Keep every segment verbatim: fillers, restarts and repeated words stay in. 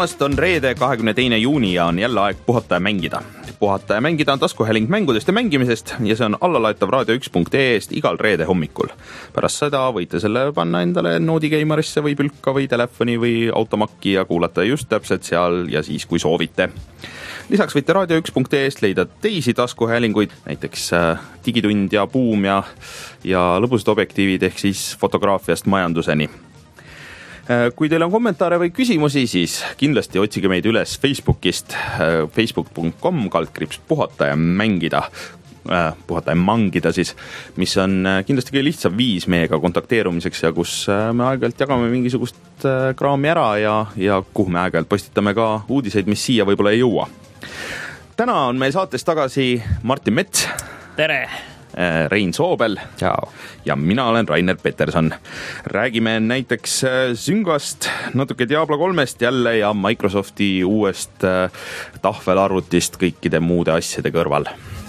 tulemast, on reede kahekümne teine juuni ja on jälle aeg puhata ja mängida. Puhata ja mängida on taskuhääling mängudest ja mängimisest ja see on allalaetav raadio üks punkt ee eest igal reede hommikul. Pärast seda võite selle panna endale noodikeimarisse või pülka või telefoni või automakki ja kuulata just täpselt seal ja siis, kui soovite. Lisaks võite raadio üks punkt ee eest leida teisi taskuhäälinguid, näiteks digitund ja buum ja, ja lõbusad objektiivid ehk siis fotograafiast majanduseni. Kui teil on kommentaare või küsimusi, siis kindlasti otsige meid üles Facebookist facebook punkt com kaldkriips puhata ja mängida, puhata ja mangida siis, mis on kindlasti kõige lihtsam viis meiega kontakteerumiseks ja kus me aeg-ajalt jagame mingisugust kraami ära ja, ja kuhu me aeg-ajalt postitame ka uudiseid, mis siia võib-olla ei jõua. Täna on meil saates tagasi Martin Mets. Tere! Rein Soobel. Ciao. Ja mina olen Rainer Peterson. Räägime näiteks Syngast, natuke Diablo kolmest jälle ja Microsofti uuest tahvelarvutist kõikide muude asjade kõrval.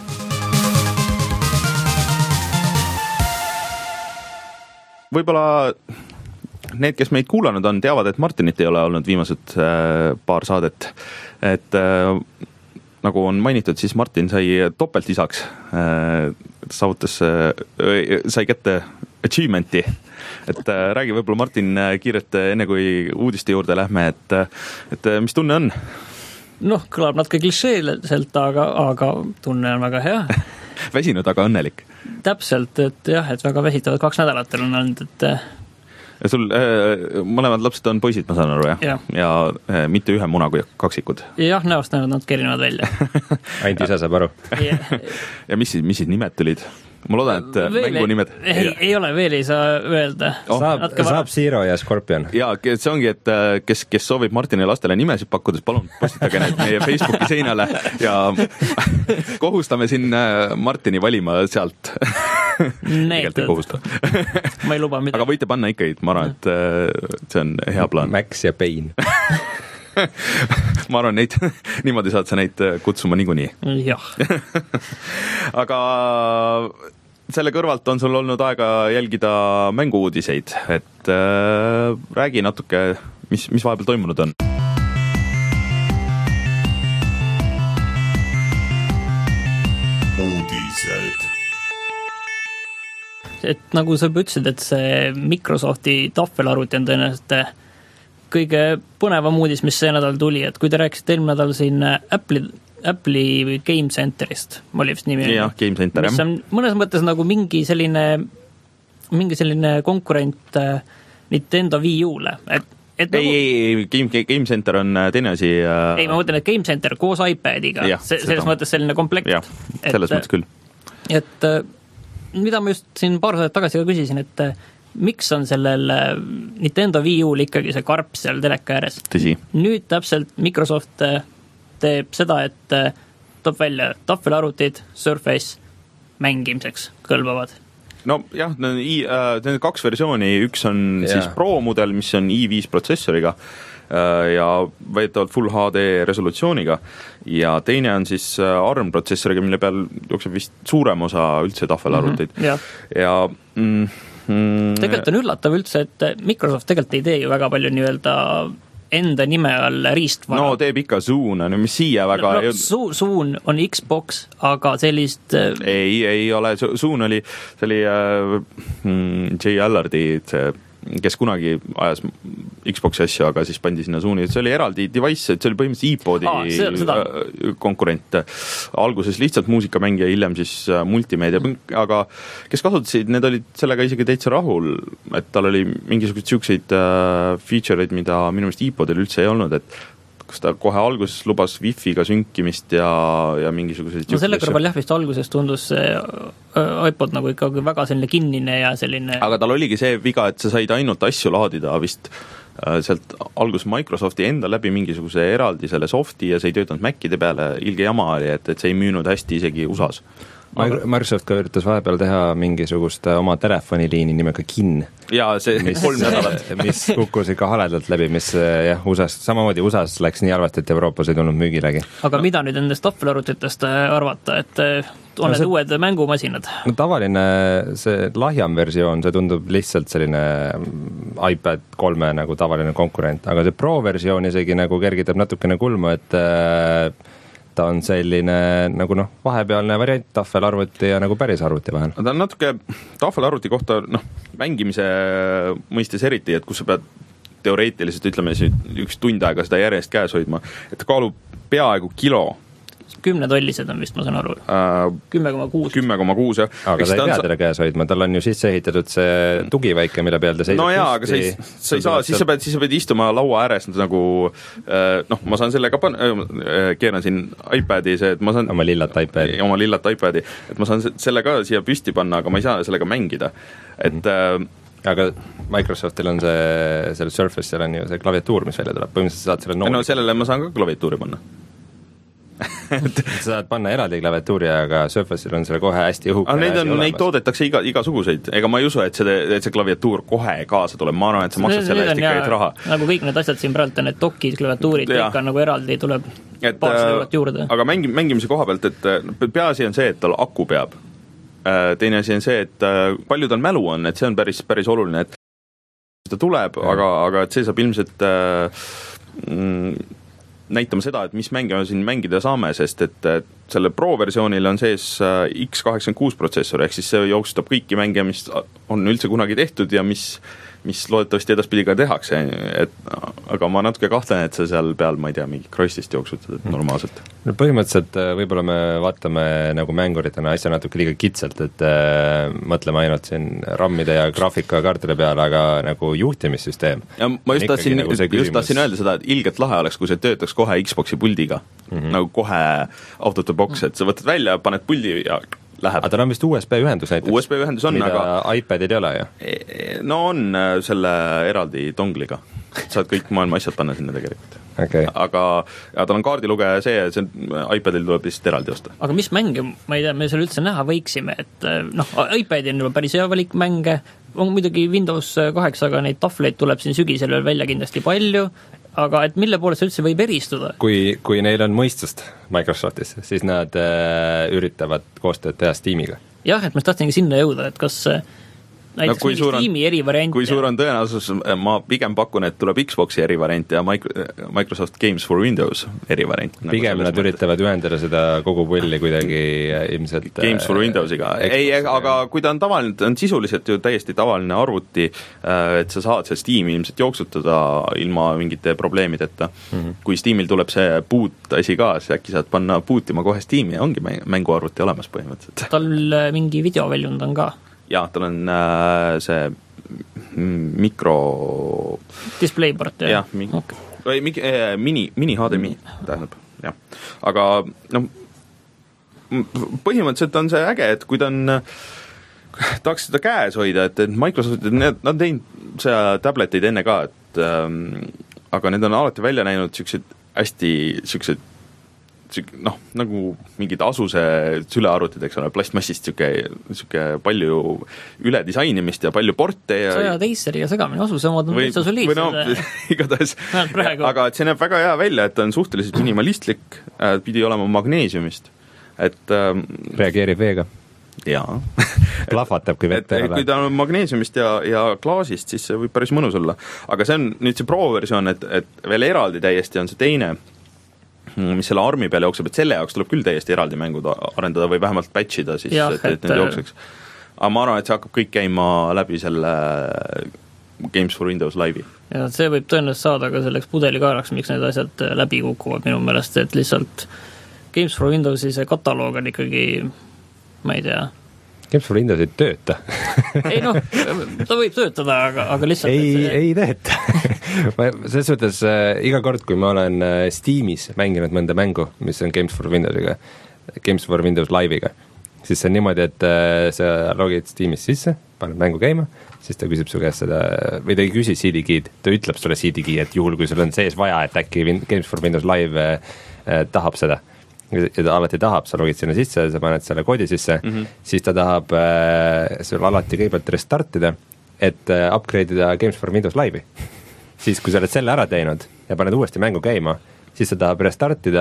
Võib-olla need, kes meid kuulanud on, teavad, et Martinit ei ole olnud viimased paar saadet. Et nagu on mainitud, siis Martin sai topeltisaks, saavutas, sai kätte achievementi. Et räägi võib-olla Martin kiirelt enne kui uudiste juurde lähme, et, et mis tunne on? Noh, kõlab natuke klišeeliselt, aga, aga tunne on väga hea. Väsinud, aga õnnelik. Täpselt, et jah, et väga väsitavad kaks nädalat on olnud, et ja sul äh, mõlemad lapsed on poisid, ma saan aru, jah? Ja, ja äh, mitte ühe munaga kaksikud. Jah, näost näevad nad kerinevad välja. Ainult ise saab aru. Ja, ja mis siis, mis siis nimed tulid? Ma loodan, et veel mängu nimed... Ei, ei ole, veel ei saa öelda. Oh, saab, saab Zero ja Scorpion. Ja see ongi, et kes, kes soovib Martini lastele nimesid pakkudes, palun postitage need meie Facebooki seinale ja kohustame siin Martini valima sealt. Need, ma ei luba midagi. Aga võite panna ikkagi, ma arvan, et see on hea plaan. Max ja Pain. Ma arvan, neid, niimoodi saad sa neid kutsuma niikuinii. Jah. Aga selle kõrvalt on sul olnud aega jälgida mänguuudiseid, et äh, räägi natuke, mis, mis vahepeal toimunud on. Uudised. Et nagu sa ütlesid, et see Microsofti tahvelarvuti on tõenäoliselt kõige põnevam uudis, mis see nädal tuli, et kui te rääkisite eelmine nädal siin Apple'i, Apple'i Game Centerist, oli vist nimi. Jah, Game Center, mis on mõnes mõttes nagu mingi selline, mingi selline konkurent Nintendo Wii U-le. Et, et ei, nagu... ei, ei, Game, Game Center on teine asi. Uh... Ei, ma mõtlen, et Game Center koos iPadiga, ja, se- selles mõttes selline komplekt. Jah, selles et, mõttes küll. Et mida ma just siin paar saadet tagasi ka küsisin, et miks on sellel Nintendo Wii U-l ikkagi see karp seal teleka ääres? Tõsi. Nüüd täpselt Microsoft teeb seda, et toob välja tahvelarvutid, Surface mängimiseks kõlbavad. No jah, need on kaks versiooni, üks on yeah. siis Pro mudel, mis on i viis protsessoriga ja väidetavalt Full H D resolutsiooniga ja teine on siis ARM protsessoriga, mille peal jookseb vist suurem osa üldse tahvelarvuteid. Mm-hmm, yeah. Ja mm, mm, tegelikult on üllatav üldse, et Microsoft tegelikult ei tee ju väga palju nii-öelda enda nime all riistvara. No teeb ikka Zoon, no mis siia väga... No, no, Zoon on Xbox, aga sellist... Ei, ei ole, Zoon oli, see oli äh, Jay Allardi, see, kes kunagi ajas Xboxi asju, aga siis pandi sinna Zooni, see oli eraldi device, et see oli põhimõtteliselt iPodi Aa, see, konkurent. Alguses lihtsalt muusikamängija, hiljem siis multimeedia, aga kes kasutasid, need olid sellega isegi täitsa rahul, et tal oli mingisugused siukseid feature'id, mida minu meelest iPodil üldse ei olnud, et kas ta kohe alguses lubas Wi-Figa sünkimist ja, ja mingisugused... No selle kõrval jah, vist alguses tundus iPod nagu ikkagi väga selline kinnine ja selline... Aga tal oligi see viga, et sa said ainult asju laadida vist sealt alguses Microsofti enda läbi mingisuguse eraldi selle softi ja see ei töötanud Macide peale, ilge jama oli, et, et see ei müünud hästi isegi U S A-s. Microsoft ka üritas vahepeal teha mingisugust oma telefoniliini nimega Kin. Ja see mis, kolm nädalat. Mis kukkus ikka haledalt läbi, mis jah, U S A-s, samamoodi U S A-s läks nii halvasti, et Euroopas ei tulnud müügilegi. Aga mida nüüd endast tahvelarvutitest arvata, et on no need see, uued mängumasinad? No tavaline see lahjam versioon, see tundub lihtsalt selline iPad kolme nagu tavaline konkurent, aga see Pro versioon isegi nagu kergitab natukene kulmu, et ta on selline nagu noh, vahepealne variant tahvelarvuti ja nagu päris arvuti vahel. Ta on natuke tahvelarvuti kohta noh, mängimise mõistes eriti, et kus sa pead teoreetiliselt ütleme üks tund aega seda järjest käes hoidma, et ta kaalub peaaegu kilo. Kümne tollised on vist, ma saan aru. kümme koma kuus. kümme koma kuus, jah. Aga ta ei pea teda käes hoidma, tal on ju sisse ehitatud see tugiväike, mille peal ta seisab. No jaa, aga sa ei, sa ei saa, siis sa pead, siis sa pead istuma laua ääres nagu, noh, ma saan sellega pan-, keeran siin iPadi, see, et ma saan oma lillat iPadi. Oma lillat iPadi, et ma saan selle ka siia püsti panna, aga ma ei saa sellega mängida. Et mm-hmm. aga Microsoftil on see, selle Surface'il on ju see klaviatuur, mis välja tuleb, põhimõtteliselt saad selle nooli. No sellele ma saan ka klaviatuuri panna. sa saad panna eraldi klaviatuuri, aga Surface'il on selle kohe hästi õhuke. Neid, on, neid toodetakse iga, igasuguseid, ega ma ei usu, et see, et see klaviatuur kohe kaasa tuleb, ma arvan, et sa maksad selle eest ikka et raha. Nagu kõik need asjad siin praegu on, need dokid, klaviatuurid, kõik on nagu eraldi, tuleb paarsada eurot juurde. Aga mängi, mängimise koha pealt, et peaasi on see, et tal aku peab. Teine asi on see, et palju tal mälu on, et see on päris, päris oluline, et seda tuleb, aga, aga et see saab ilmselt mm, näitama seda, et mis mänge me siin mängida saame, sest et selle Pro versioonil on sees X kaheksakümmend kuus protsessor, ehk siis see jooksutab kõiki mänge, mis on üldse kunagi tehtud ja mis mis loodetavasti edaspidi ka tehakse, et aga ma natuke kahtlen, et sa seal peal, ma ei tea, mingi Crossist jooksutad normaalselt. No põhimõtteliselt võib-olla me vaatame nagu mänguritena asja natuke liiga kitsalt, et äh, mõtleme ainult siin rammide ja graafikakaartide peale, aga nagu juhtimissüsteem. Ja ma just tahtsin, nagu just tahtsin öelda seda, et ilgelt lahe oleks, kui see töötaks kohe Xboxi puldiga, mm-hmm. nagu kohe out of the box, et sa võtad välja, paned puldi ja läheb. Aga tal on vist U S B ühendus näiteks? U S B ühendus on, mida aga iPadil ei ole ju? No on selle eraldi dongliga. Saad kõik maailma asjad panna sinna tegelikult. Okay. Aga ja tal on kaardilugeja see, see iPadil tuleb lihtsalt eraldi osta. Aga mis mänge, ma ei tea, me seal üldse näha võiksime, et noh, iPadil on juba päris hea valik mänge, on muidugi Windows kaheksaga neid tahvleid tuleb siin sügisel veel välja kindlasti palju, aga et mille poolest üldse võib eristuda? Kui, kui neil on mõistust Microsoftis, siis nad äh, üritavad koostööd teha Steamiga. Jah, et ma tahtsingi sinna jõuda, et kas näiteks no, mingi Steam'i erivariant. Kui suur on tõenäosus, ma pigem pakun, et tuleb Xboxi erivariant ja Microsoft Games for Windows erivariant. Pigem nagu nad mõttes. Üritavad ühendada seda kogu pulli kuidagi ilmselt Games for Windowsiga. Ei, aga kui ta on tavaline, ta on sisuliselt ju täiesti tavaline arvuti, et sa saad see Steam'i ilmselt jooksutada ilma mingite probleemideta. Mm-hmm. Kui Steam'il tuleb see boot asi ka, siis äkki saad panna bootima kohe Steam'i ja ongi mänguarvuti olemas põhimõtteliselt. Tal mingi videoväljund on ka. Jaa, tal on äh, see mikro... Displayport, jah? Jah, mi- okay. mi- äh, mini, mini H D M I, tähendab, jah. Aga noh, põhimõtteliselt on see äge, et kui ta on, tahaks seda käes hoida, et, et Microsoft, nad on teinud see tabletid enne ka, et ähm, aga need on alati välja näinud siuksed hästi siuksed noh, nagu mingid asuse sülearvutid, eks ole, plastmassist siuke, siuke palju üle disainimist ja palju porte ja sa ja teisseri ja segamine asuse omad on üldse soliidsed. Või no, igatahes. Aga et see näeb väga hea välja, et ta on suhteliselt minimalistlik, pidi olema magneesiumist. Et ähm, reageerib veega. Jaa. Plahvatab, kui vette ei ole. Kui ta on magneesiumist ja, ja klaasist, siis see võib päris mõnus olla. Aga see on nüüd see Pro-versioon, et, et veel eraldi täiesti on see teine, mis selle armi peale jookseb, et selle jaoks tuleb küll täiesti eraldi mängud arendada või vähemalt patchida siis, ja, et, et, et need jookseks. Aga ma arvan, et see hakkab kõik käima läbi selle Games for Windows Live'i. Ja see võib tõenäoliselt saada ka selleks pudelikaaraks, miks need asjad läbi kukuvad minu meelest, et lihtsalt Games for Windowsi see kataloog on ikkagi, ma ei tea, Games for Windows ei tööta. ei noh, ta võib töötada, aga, aga lihtsalt ei, see... ei tööta. selles suhtes äh, iga kord, kui ma olen äh, Steamis mänginud mõnda mängu, mis on Games for Windowsiga, Games for Windows Live'iga, siis see on niimoodi, et äh, sa logid Steamis sisse, paned mängu käima, siis ta küsib su käest seda, või ta ei küsi C D key'd, ta ütleb sulle C D key, et juhul, kui sul on sees vaja, et äkki Games for Windows Live äh, äh, tahab seda, ja ta alati tahab, sa logid sinna sisse, sa paned selle koodi sisse, mm-hmm. siis ta tahab äh, sul alati kõigepealt restartida, et äh, upgrade'ida Games for Windows Live'i. siis, kui sa oled selle ära teinud ja paned uuesti mängu käima, siis ta tahab restartida,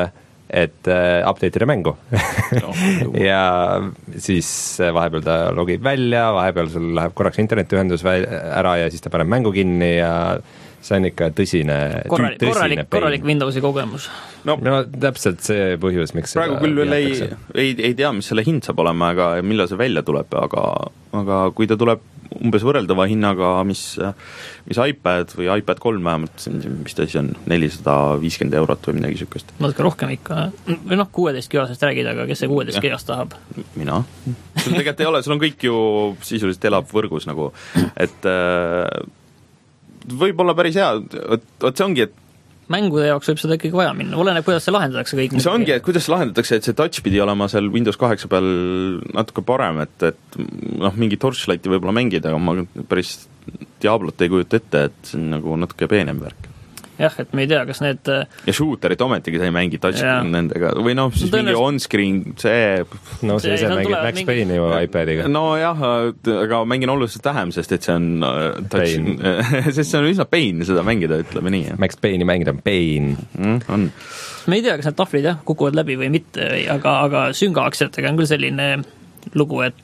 et äh, update ida mängu no, ja siis vahepeal ta logib välja, vahepeal sul läheb korraks internetiühendus väl- ära ja siis ta paneb mängu kinni ja see on ikka tõsine, korralik, tõsine korralik, korralik Windowsi kogemus. No, no täpselt see põhjus, miks praegu küll veel ei, ei, ei tea, mis selle hind saab olema, aga millal see välja tuleb, aga, aga kui ta tuleb umbes võrreldava hinnaga, mis, mis iPad või iPad kolm vähemalt, mis ta siis on, nelisada viiskümmend eurot või midagi sükest. Natuke rohkem ikka, või noh, kuueteist gigast räägid, aga kes see kuueteist gigast tahab? Mina. Sul tegelikult ei ole, sul on kõik ju sisuliselt elab võrgus nagu, et võib olla päris hea, oot see ongi, et mängude jaoks võib seda ikkagi vaja minna, oleneb, kuidas see lahendatakse kõik. See ongi, et kuidas see lahendatakse, et see touch pidi olema seal Windows kaheksa peal natuke parem, et, et noh, mingi Torchlighti võib-olla mängida, aga ma päris Diablot ei kujuta ette, et see on nagu natuke peenem värk. Jah, et me ei tea, kas need ja shooterit ometigi sa ei mängi touch ja. Nendega, või noh, siis Tõenäoliselt... mingi on-screen, see no see ise mängid Max mingi... Payne'i ju iPadiga. No jah, aga mängin oluliselt vähem, sest et see on touch... sest see on üsna pain seda mängida, ütleme nii. Max Payne'i mängida on pain mm, on. Me ei tea, kas need tahvlid jah, kukuvad läbi või mitte, aga, aga süngaaktsiatega on küll selline lugu, et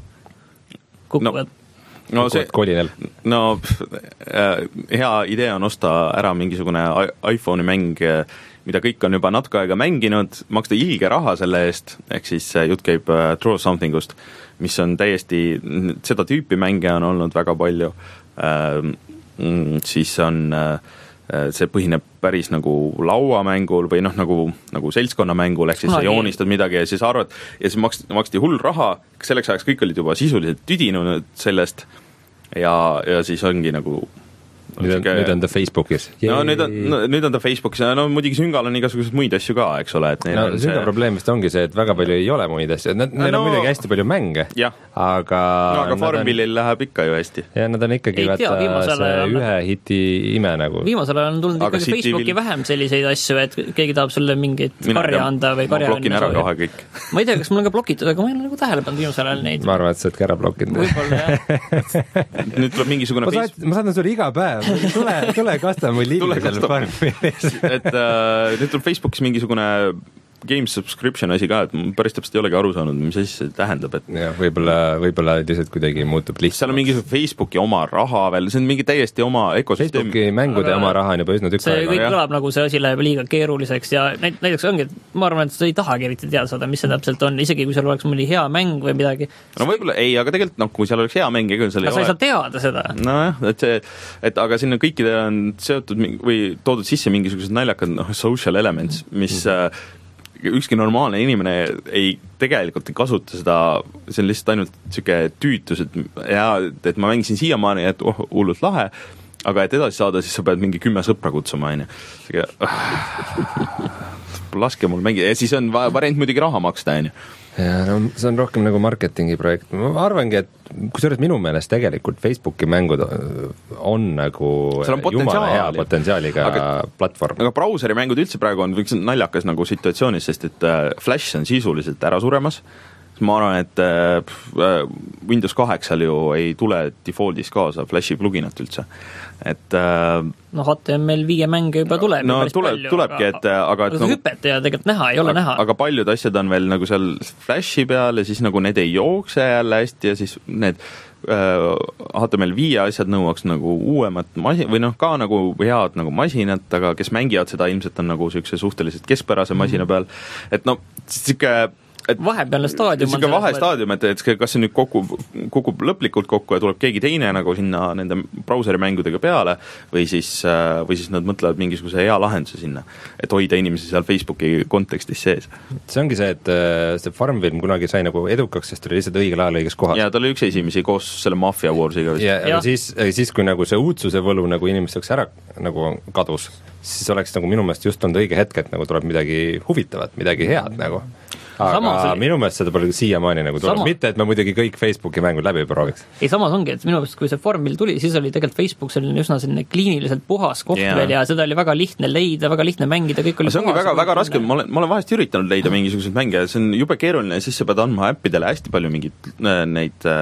kukuvad no. No see, no äh, hea idee on osta ära mingisugune iPhone'i mäng, mida kõik on juba natuke aega mänginud, maksta ilge raha selle eest, ehk siis jutt käib äh, Draw Something ust, mis on täiesti, seda tüüpi mänge on olnud väga palju, äh, siis on äh, see põhineb päris nagu lauamängul või noh, nagu, nagu seltskonnamängul, ehk siis sa joonistad midagi ja siis arvad, ja siis maksti, maksti hull raha, selleks ajaks kõik olid juba sisuliselt tüdinud sellest ja, ja siis ongi nagu nüüd on, nüüd on ta Facebookis. No nüüd on, no, nüüd on ta Facebookis ja no muidugi Süngal on igasuguseid muid asju ka, eks ole. Et no Sünga see... probleem vist ongi see, et väga palju ei ole muid asju, nad, neil no, on muidugi hästi palju mänge, aga no, aga Farmville'il on... läheb ikka ju hästi. Ja nad on ikkagi vaata see ühe hiti ime nagu. Viimasel ajal on tulnud ikkagi Facebooki will... vähem selliseid asju, et keegi tahab sulle mingit Mina karja anda või karja ma blokin ära kohe kõik. Ma ei tea, kas mul on ka blokitud, aga ma ei ole nagu tähele pannud viimasel ajal neid. Ma arvan, et sa oled ka ära blokinud. Võib-olla jah. Nüüd tuleb mingisugune ma, saat, ma saatan sulle iga päev, tule tule kasta mu lilli selle Farmville'is. et uh, nüüd tuleb Facebookis mingisugune Games subscription asi ka, et päris täpselt ei olegi aru saanud, mis asi see tähendab, et jah, võib-olla, võib-olla lihtsalt kuidagi muutub lihtsalt. Seal on mingisugune Facebooki oma raha veel, see on mingi täiesti oma ökosüsteem. Facebooki mängude aga oma raha on juba üsna tükk see aega. Kõik kõlab nagu see asi läheb liiga keeruliseks ja näiteks ongi, et ma arvan, et sa ei tahagi eriti teada saada, mis see täpselt on, isegi kui seal oleks mõni hea mäng või midagi. No võib-olla ei, aga tegelikult noh, kui seal oleks hea mäng, ega seal ei ole. Sa ei saa teada seda. No jah, et see, et aga sinna kõikide on seotud või toodud sisse mingisugused naljakad no, social elements, mis mm. ükski normaalne inimene ei tegelikult ei kasuta seda, see on lihtsalt ainult siuke tüütus, et, ja, et ma mängisin siiamaani, et oh, hullult lahe, aga et edasi saada, siis sa pead mingi kümme sõpra kutsuma, on ju. Laske mul mängida, ja siis on variant muidugi raha maksta, on ju. Ja, no, see on rohkem nagu marketingi projekt. Ma arvangi, et kusjuures minu meelest tegelikult Facebooki mängud on nagu on jumala hea potentsiaaliga aga, platvorm. Aga brauseri mängud üldse praegu on üks naljakas nagu situatsioonis, sest et Flash on sisuliselt ära suremas. Ma arvan, et Windows kaheksal ju ei tule defaultis kaasa Flashi pluginat üldse. Et no H T M L viie mänge juba tuleb no tuleb, palju, tulebki, et aga et aga nagu, hüpet ja tegelikult näha, ei ole aga, näha. Aga paljud asjad on veel nagu seal Flashi peal ja siis nagu need ei jookse jälle hästi ja siis need äh, H T M L viie asjad nõuaks nagu uuemat masin, või noh, ka nagu head nagu masinat, aga kes mängivad seda ilmselt on nagu niisuguse suhteliselt keskpärase masina peal, et no siuke et vahepealne staadium on vahestaadium, et, et kas see nüüd kokku, kukub lõplikult kokku ja tuleb keegi teine nagu sinna nende brauseri mängudega peale või siis, või siis nad mõtlevad mingisuguse hea lahenduse sinna, et hoida inimesi seal Facebooki kontekstis sees. See ongi see, et see Farmville kunagi sai nagu edukaks, sest oli lihtsalt õigel ajal õiges kohas. Ja ta oli üks esimesi koos selle Mafia Warsiga. Ja, ja siis, siis kui nagu see uudsuse võlu nagu inimesteks ära nagu kadus, siis oleks nagu minu meelest just olnud õige hetk, et nagu tuleb midagi huvitavat, midagi head nagu. Aga samas, minu meelest seda pole siiamaani nagu tuleb, mitte et me muidugi kõik Facebooki mängud läbi prooviks. Ei, samas ongi, et minu meelest kui see Farmville tuli, siis oli tegelikult Facebook selline üsna selline kliiniliselt puhas koht yeah. veel ja seda oli väga lihtne leida, väga lihtne mängida, kõik oli see ongi väga, väga raske, ma olen, ma olen vahest üritanud leida mingisuguseid mänge, see on jube keeruline ja siis sa pead andma äppidele hästi palju mingid neid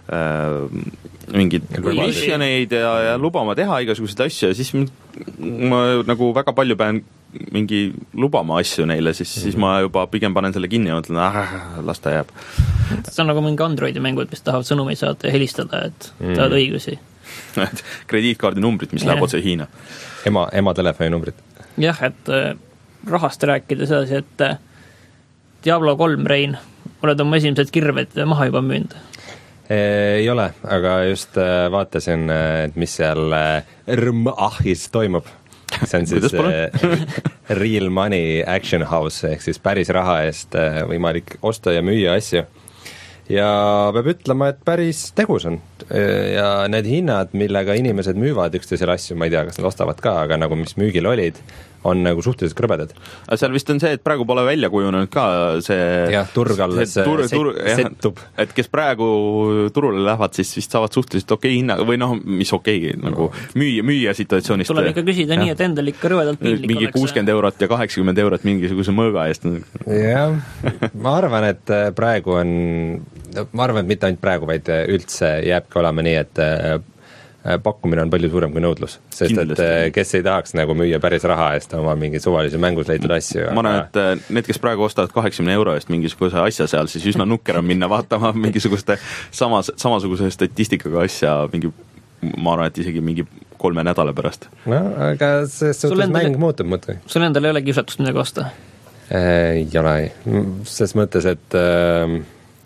äh, mingeid missioneid ja, ja lubama teha igasuguseid asju ja siis ma nagu väga palju pean mingi lubama asju neile, siis, mm-hmm. siis ma juba pigem panen selle kinni ja mõtlen, ah, las ta jääb. See on nagu mingi Androidi mängud, mis tahavad sõnumeid saada ja helistada, et mm. tahavad õigusi. Krediitkaardi numbrid, mis yeah. läheb otse Hiina. Ema, ema telefoni numbrid. Jah, et äh, rahast rääkida sedasi, et äh, Diablo kolm, Rein, oled oma esimesed kirved maha juba müünud? Ei ole, aga just äh, vaatasin, et mis seal äh, R-M-Ahis toimub. See on siis real money action house ehk siis päris raha eest võimalik osta ja müüa asju. Ja peab ütlema, et päris tegus on. Ja need hinnad, millega inimesed müüvad üksteisele asju, ma ei tea, kas nad ostavad ka, aga nagu mis müügil olid, on nagu suhteliselt krõbedad. Seal vist on see, et praegu pole välja kujunenud ka see... Jah, turg alles tur, tur, settub. Et kes praegu turule lähevad, siis vist saavad suhteliselt okei hinna, või noh, mis okei, nagu müüa, müüa situatsioonist. Tuleb ikka küsida ja. Nii, et endal ikka rõvedalt piinlik mingi oleks. kuuskümmend eurot ja kaheksakümmend eurot mingisuguse mõõga eest. Jah, ma arvan, et praegu on, ma arvan, et mitte ainult praegu, vaid üldse jääbki olema nii, et pakkumine on palju suurem kui nõudlus, sest Kindlasti. Et kes ei tahaks nagu müüa päris raha eest oma mingi suvalise mängus leitud asju. Ma arvan, et need, kes praegu ostavad kaheksakümne euro eest mingisuguse asja seal, siis üsna nukker on minna vaatama mingisuguste samas, samasuguse statistikaga asja mingi, ma arvan, et isegi mingi kolme nädala pärast. No, aga selles suhtes mäng muutub mõte. Sul endal ei ole kiusatust midagi osta? Ei ole, selles mõttes, et äh,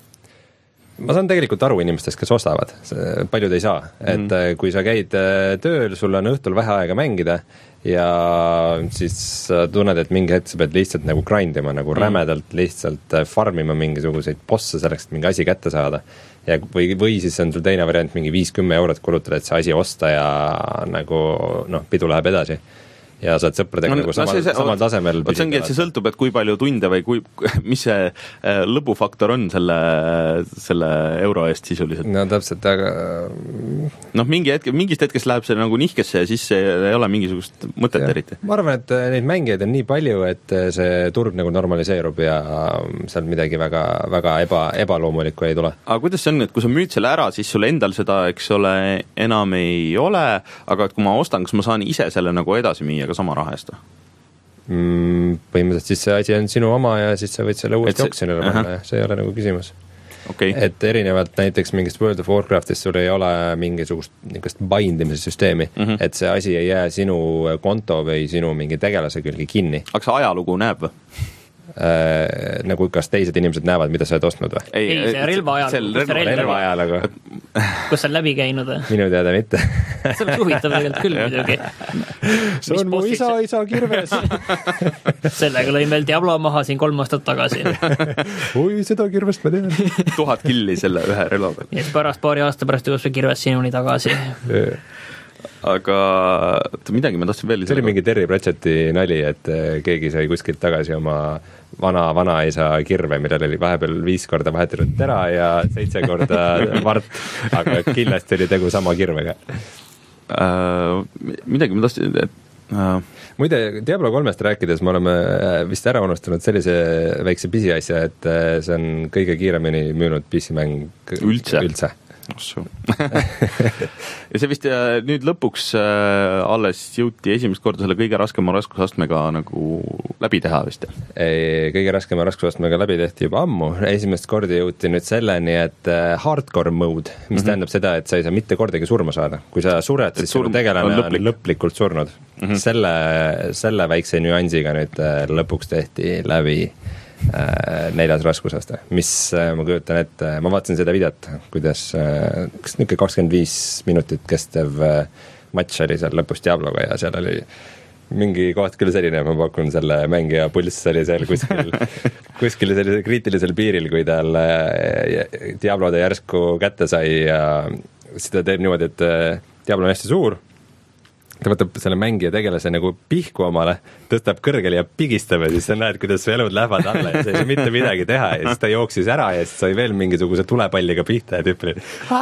ma saan tegelikult aru inimestest, kes ostavad, paljud ei saa, et mm. kui sa käid tööl, sul on õhtul vähe aega mängida ja siis tunned, et mingi hetk sa pead lihtsalt nagu grindima, nagu mm. rämedalt lihtsalt farmima mingisuguseid bosse selleks, et mingi asi kätte saada. Ja või, või siis on sul teine variant mingi viis kümme eurot kulutada, et see asi osta ja nagu noh, pidu läheb edasi. Ja saad sõpradega no, nagu samal, no see, samal tasemel võt see ongi, et see sõltub, et kui palju tunde või kui, mis see äh, lõbufaktor on selle, selle euro eest sisuliselt. No täpselt, aga noh, mingi hetke, mingist hetkest läheb see nagu nihkesse ja siis see ei ole mingisugust mõtet ja. Eriti. Ma arvan, et neid mängijaid on nii palju, et see turg nagu normaliseerub ja seal midagi väga, väga eba, ebaloomulikku ei tule. Aga kuidas see on, et kui sa müüd selle ära, siis sul endal seda, eks ole, enam ei ole, aga et kui ma ostan, kas ma saan ise selle nagu edasi müüa ka sama raha eest? Mm, põhimõtteliselt siis see asi on sinu oma ja siis sa võid selle uuesti oksjonile panna ja see ei ole nagu küsimus. Okay. Et erinevalt näiteks mingist World of Warcraftist sul ei ole mingisugust niisugust bindimise süsteemi, mm-hmm. et see asi ei jää sinu konto või sinu mingi tegelase külgi kinni. Aga see ajalugu näeb või? Äh, nagu kas teised inimesed näevad, mida sa oled ostnud või? Ei, ei see relva ajalugu. Relva ajalugu. Kus sa läbi käinud? Minu teada mitte. See oleks huvitav tegelikult küll muidugi. See on mu isa, isa kirves. Sellega lõi meil Diablo maha siin kolm aastat tagasi. Oi, seda kirvest ma tean. Tuhat killi selle ühe relvaga. Ja pärast paari aasta pärast jõuab see kirves sinuni tagasi. Aga midagi ma tahtsin veel see oli mingi Terry Pratchetti nali, et keegi sai kuskilt tagasi oma vana, vanaisa kirve, millel oli vahepeal viis korda vahetatud tera ja seitse korda vart, aga kindlasti oli tegu sama kirvega. Uh, midagi ma tahtsin et, uh... muide, Diablo kolmest rääkides me oleme vist ära unustanud sellise väikse pisiasja, et see on kõige kiiremini müünud P C-mäng üldse, üldse. ja see vist nüüd lõpuks äh, alles jõuti esimest korda selle kõige raskema raskusastmega nagu läbi teha vist? Ei, kõige raskema raskusastmega läbi tehti juba ammu, esimest korda jõuti nüüd selleni, et äh, hardcore mode, mis mm-hmm. tähendab seda, et sa ei saa mitte kordagi surma saada. Kui sa sured, siis surm, tegelane on, lõplik. on lõplikult surnud. Mm-hmm. Selle, selle väikse nüansiga nüüd äh, lõpuks tehti läbi neljas raskusaste, mis ma kujutan ette, ma vaatasin seda videot, kuidas kas niisugune kakskümmend viis minutit kestev matš oli seal lõpus Diabloga ja seal oli mingi koht küll selline, ma pakun selle mängija pulss oli seal kuskil, kuskil sellisel kriitilisel piiril, kui tal Diablo ta järsku kätte sai ja seda teeb niimoodi, et Diablo on hästi suur, ta võtab selle mängija tegelase nagu pihku omale, tõstab kõrgele ja pigistab ja siis sa näed, kuidas su elud lähevad alla ja sa ei saa mitte midagi teha ja siis ta jooksis ära ja siis sai veel mingisuguse tulepalliga pihta ja tüüpili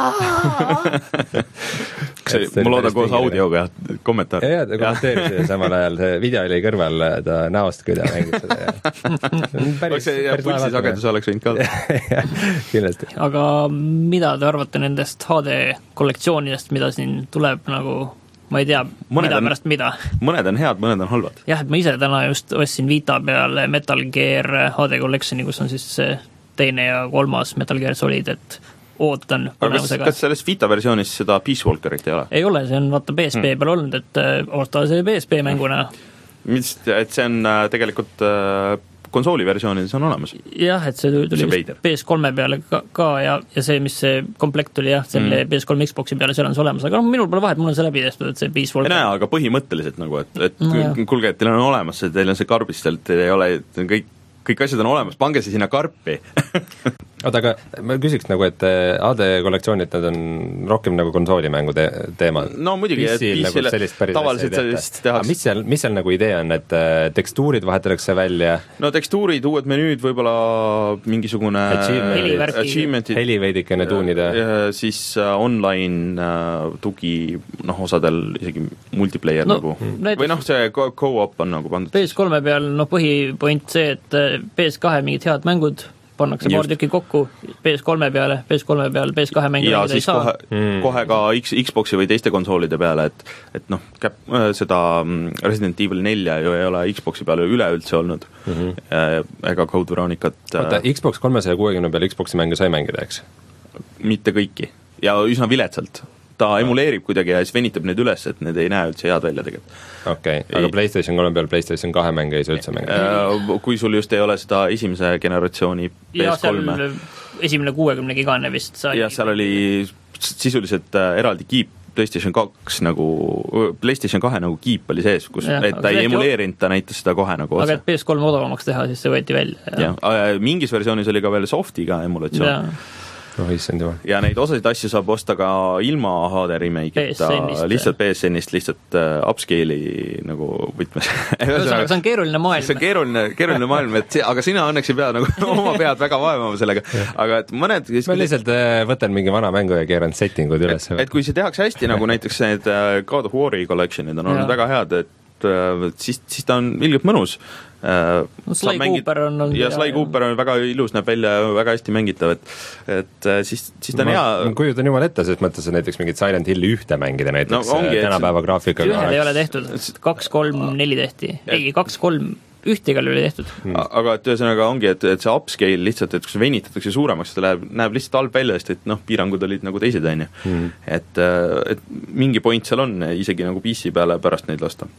ma loodan koos audioga kommentaar. ja, ja ta kommenteeris ja samal ajal see video oli kõrval ta näost, kui ta mängib seda ja päris, ja pulsisagedus oleks võinud ka kindlasti. Aga mida te arvate nendest H D kollektsioonidest, mida siin tuleb nagu ma ei tea, mõned mida on, pärast mida. Mõned on head, mõned on halvad. Jah, et ma ise täna just ostsin Vita peale Metal Gear H D Collectioni, kus on siis teine ja kolmas Metal Gear Solid, et ootan põnevusega. Kas, kas selles Vita versioonis seda Peace Walkerit ei ole? Ei ole, see on vaata P S P hmm. peal olnud, et oota see P S P mänguna. Mis, et see on tegelikult konsooli versioonides on olemas. Jah, et see tuli see P S kolme peale ka, ka ja, ja see, mis see komplekt tuli jah, selle mm. P S kolm Xboxi peale, seal on see olemas, aga no, minul pole vahet, mul on see läbi tehtud, et see Peace Walker. Ei näe, aga põhimõtteliselt nagu, et, et no, kuulge, et teil on olemas, teil on see karbis, teil ei ole, kõik kõik asjad on olemas, pange see sinna karpi oota, aga ma küsiks nagu, et A D kollektsioonid, need on rohkem nagu konsoolimängu te teema. No muidugi, et P C-l nagu sellist päris tavaliselt sellist tehakse. Mis seal, mis seal nagu idee on, et tekstuurid vahetatakse välja? No tekstuurid, uued menüüd, võib-olla mingisugune achievement, heli veidikene tuunida. Siis online tugi, noh, osadel isegi multiplayer no, nagu. Näiteks, või noh, see co-op on nagu pandud. P S kolme peal, noh, põhipoint see, et P S kahe mingid head mängud pannakse paar tükki kokku P S kolme peale, P S kolme peal P S kahe mängu ja siis kohe, mm. kohe ka X, Xboxi või teiste konsoolide peale, et, et noh, käp, seda Resident Evil nelja ju ei ole Xboxi peale üleüldse olnud mm -hmm. ega Code Veronicat. Oota, Xbox kolmesaja kuuekümne peal Xboxi mänge sai mängida, eks? Mitte kõiki ja üsna viletsalt. Ta emuleerib kuidagi ja siis venitab need üles, et need ei näe üldse head välja tegelikult. Okei, okay. Aga PlayStation kolme peal PlayStation kahe mänge ei saa üldse mängida? Kui sul just ei ole seda esimese generatsiooni P S kolme. Ja seal esimene kuuekümne gigane vist sai. Ja seal oli sisuliselt eraldi kiip PlayStation kaks nagu, PlayStation kahe nagu kiip oli sees, kus ja, et ta ei emuleerinud, ta näitas seda kohe nagu otse. Aga et P S kolm odavamaks teha, siis see võeti välja. Ja. Ja, mingis versioonis oli ka veel softiga emulatsioon. Ja. Oh, ja neid osasid asju saab osta ka ilma H D remake'ita, lihtsalt P S N-ist lihtsalt uh, upscale'i nagu võtmes. see on keeruline maailm. See on keeruline, keeruline maailm, et see, aga sina õnneks ei pea nagu oma pead väga vaevama sellega, aga et mõned ma lihtsalt uh, võtan mingi vana mängu ja keeran settingud üles. Et, et kui see tehakse hästi, nagu näiteks need uh, God of War'i collection'id on olnud ja. Väga head, et uh, siis, siis ta on ilgelt mõnus. Uh, no, Sly mängid, Cooper on olnud ja, ja Sly Cooper on väga ilus, näeb välja väga hästi mängitav, et, et siis, siis ta on ma, hea ma kujutan jumal ette, sest mõttes näiteks mingit Silent Hilli ühte mängida näiteks no, ongi, tänapäeva graafikaga ühel ei ole tehtud, kaks, kolm, neli tehti ei, kaks, kolm ühte igal oli tehtud hmm. aga et ühesõnaga ongi, et, et see upscale lihtsalt, et kui see venitatakse suuremaks, see läheb, näeb lihtsalt halb välja, sest et noh, piirangud olid nagu teised on ju hmm. et, et mingi point seal on isegi nagu P C peale pärast neid lasta.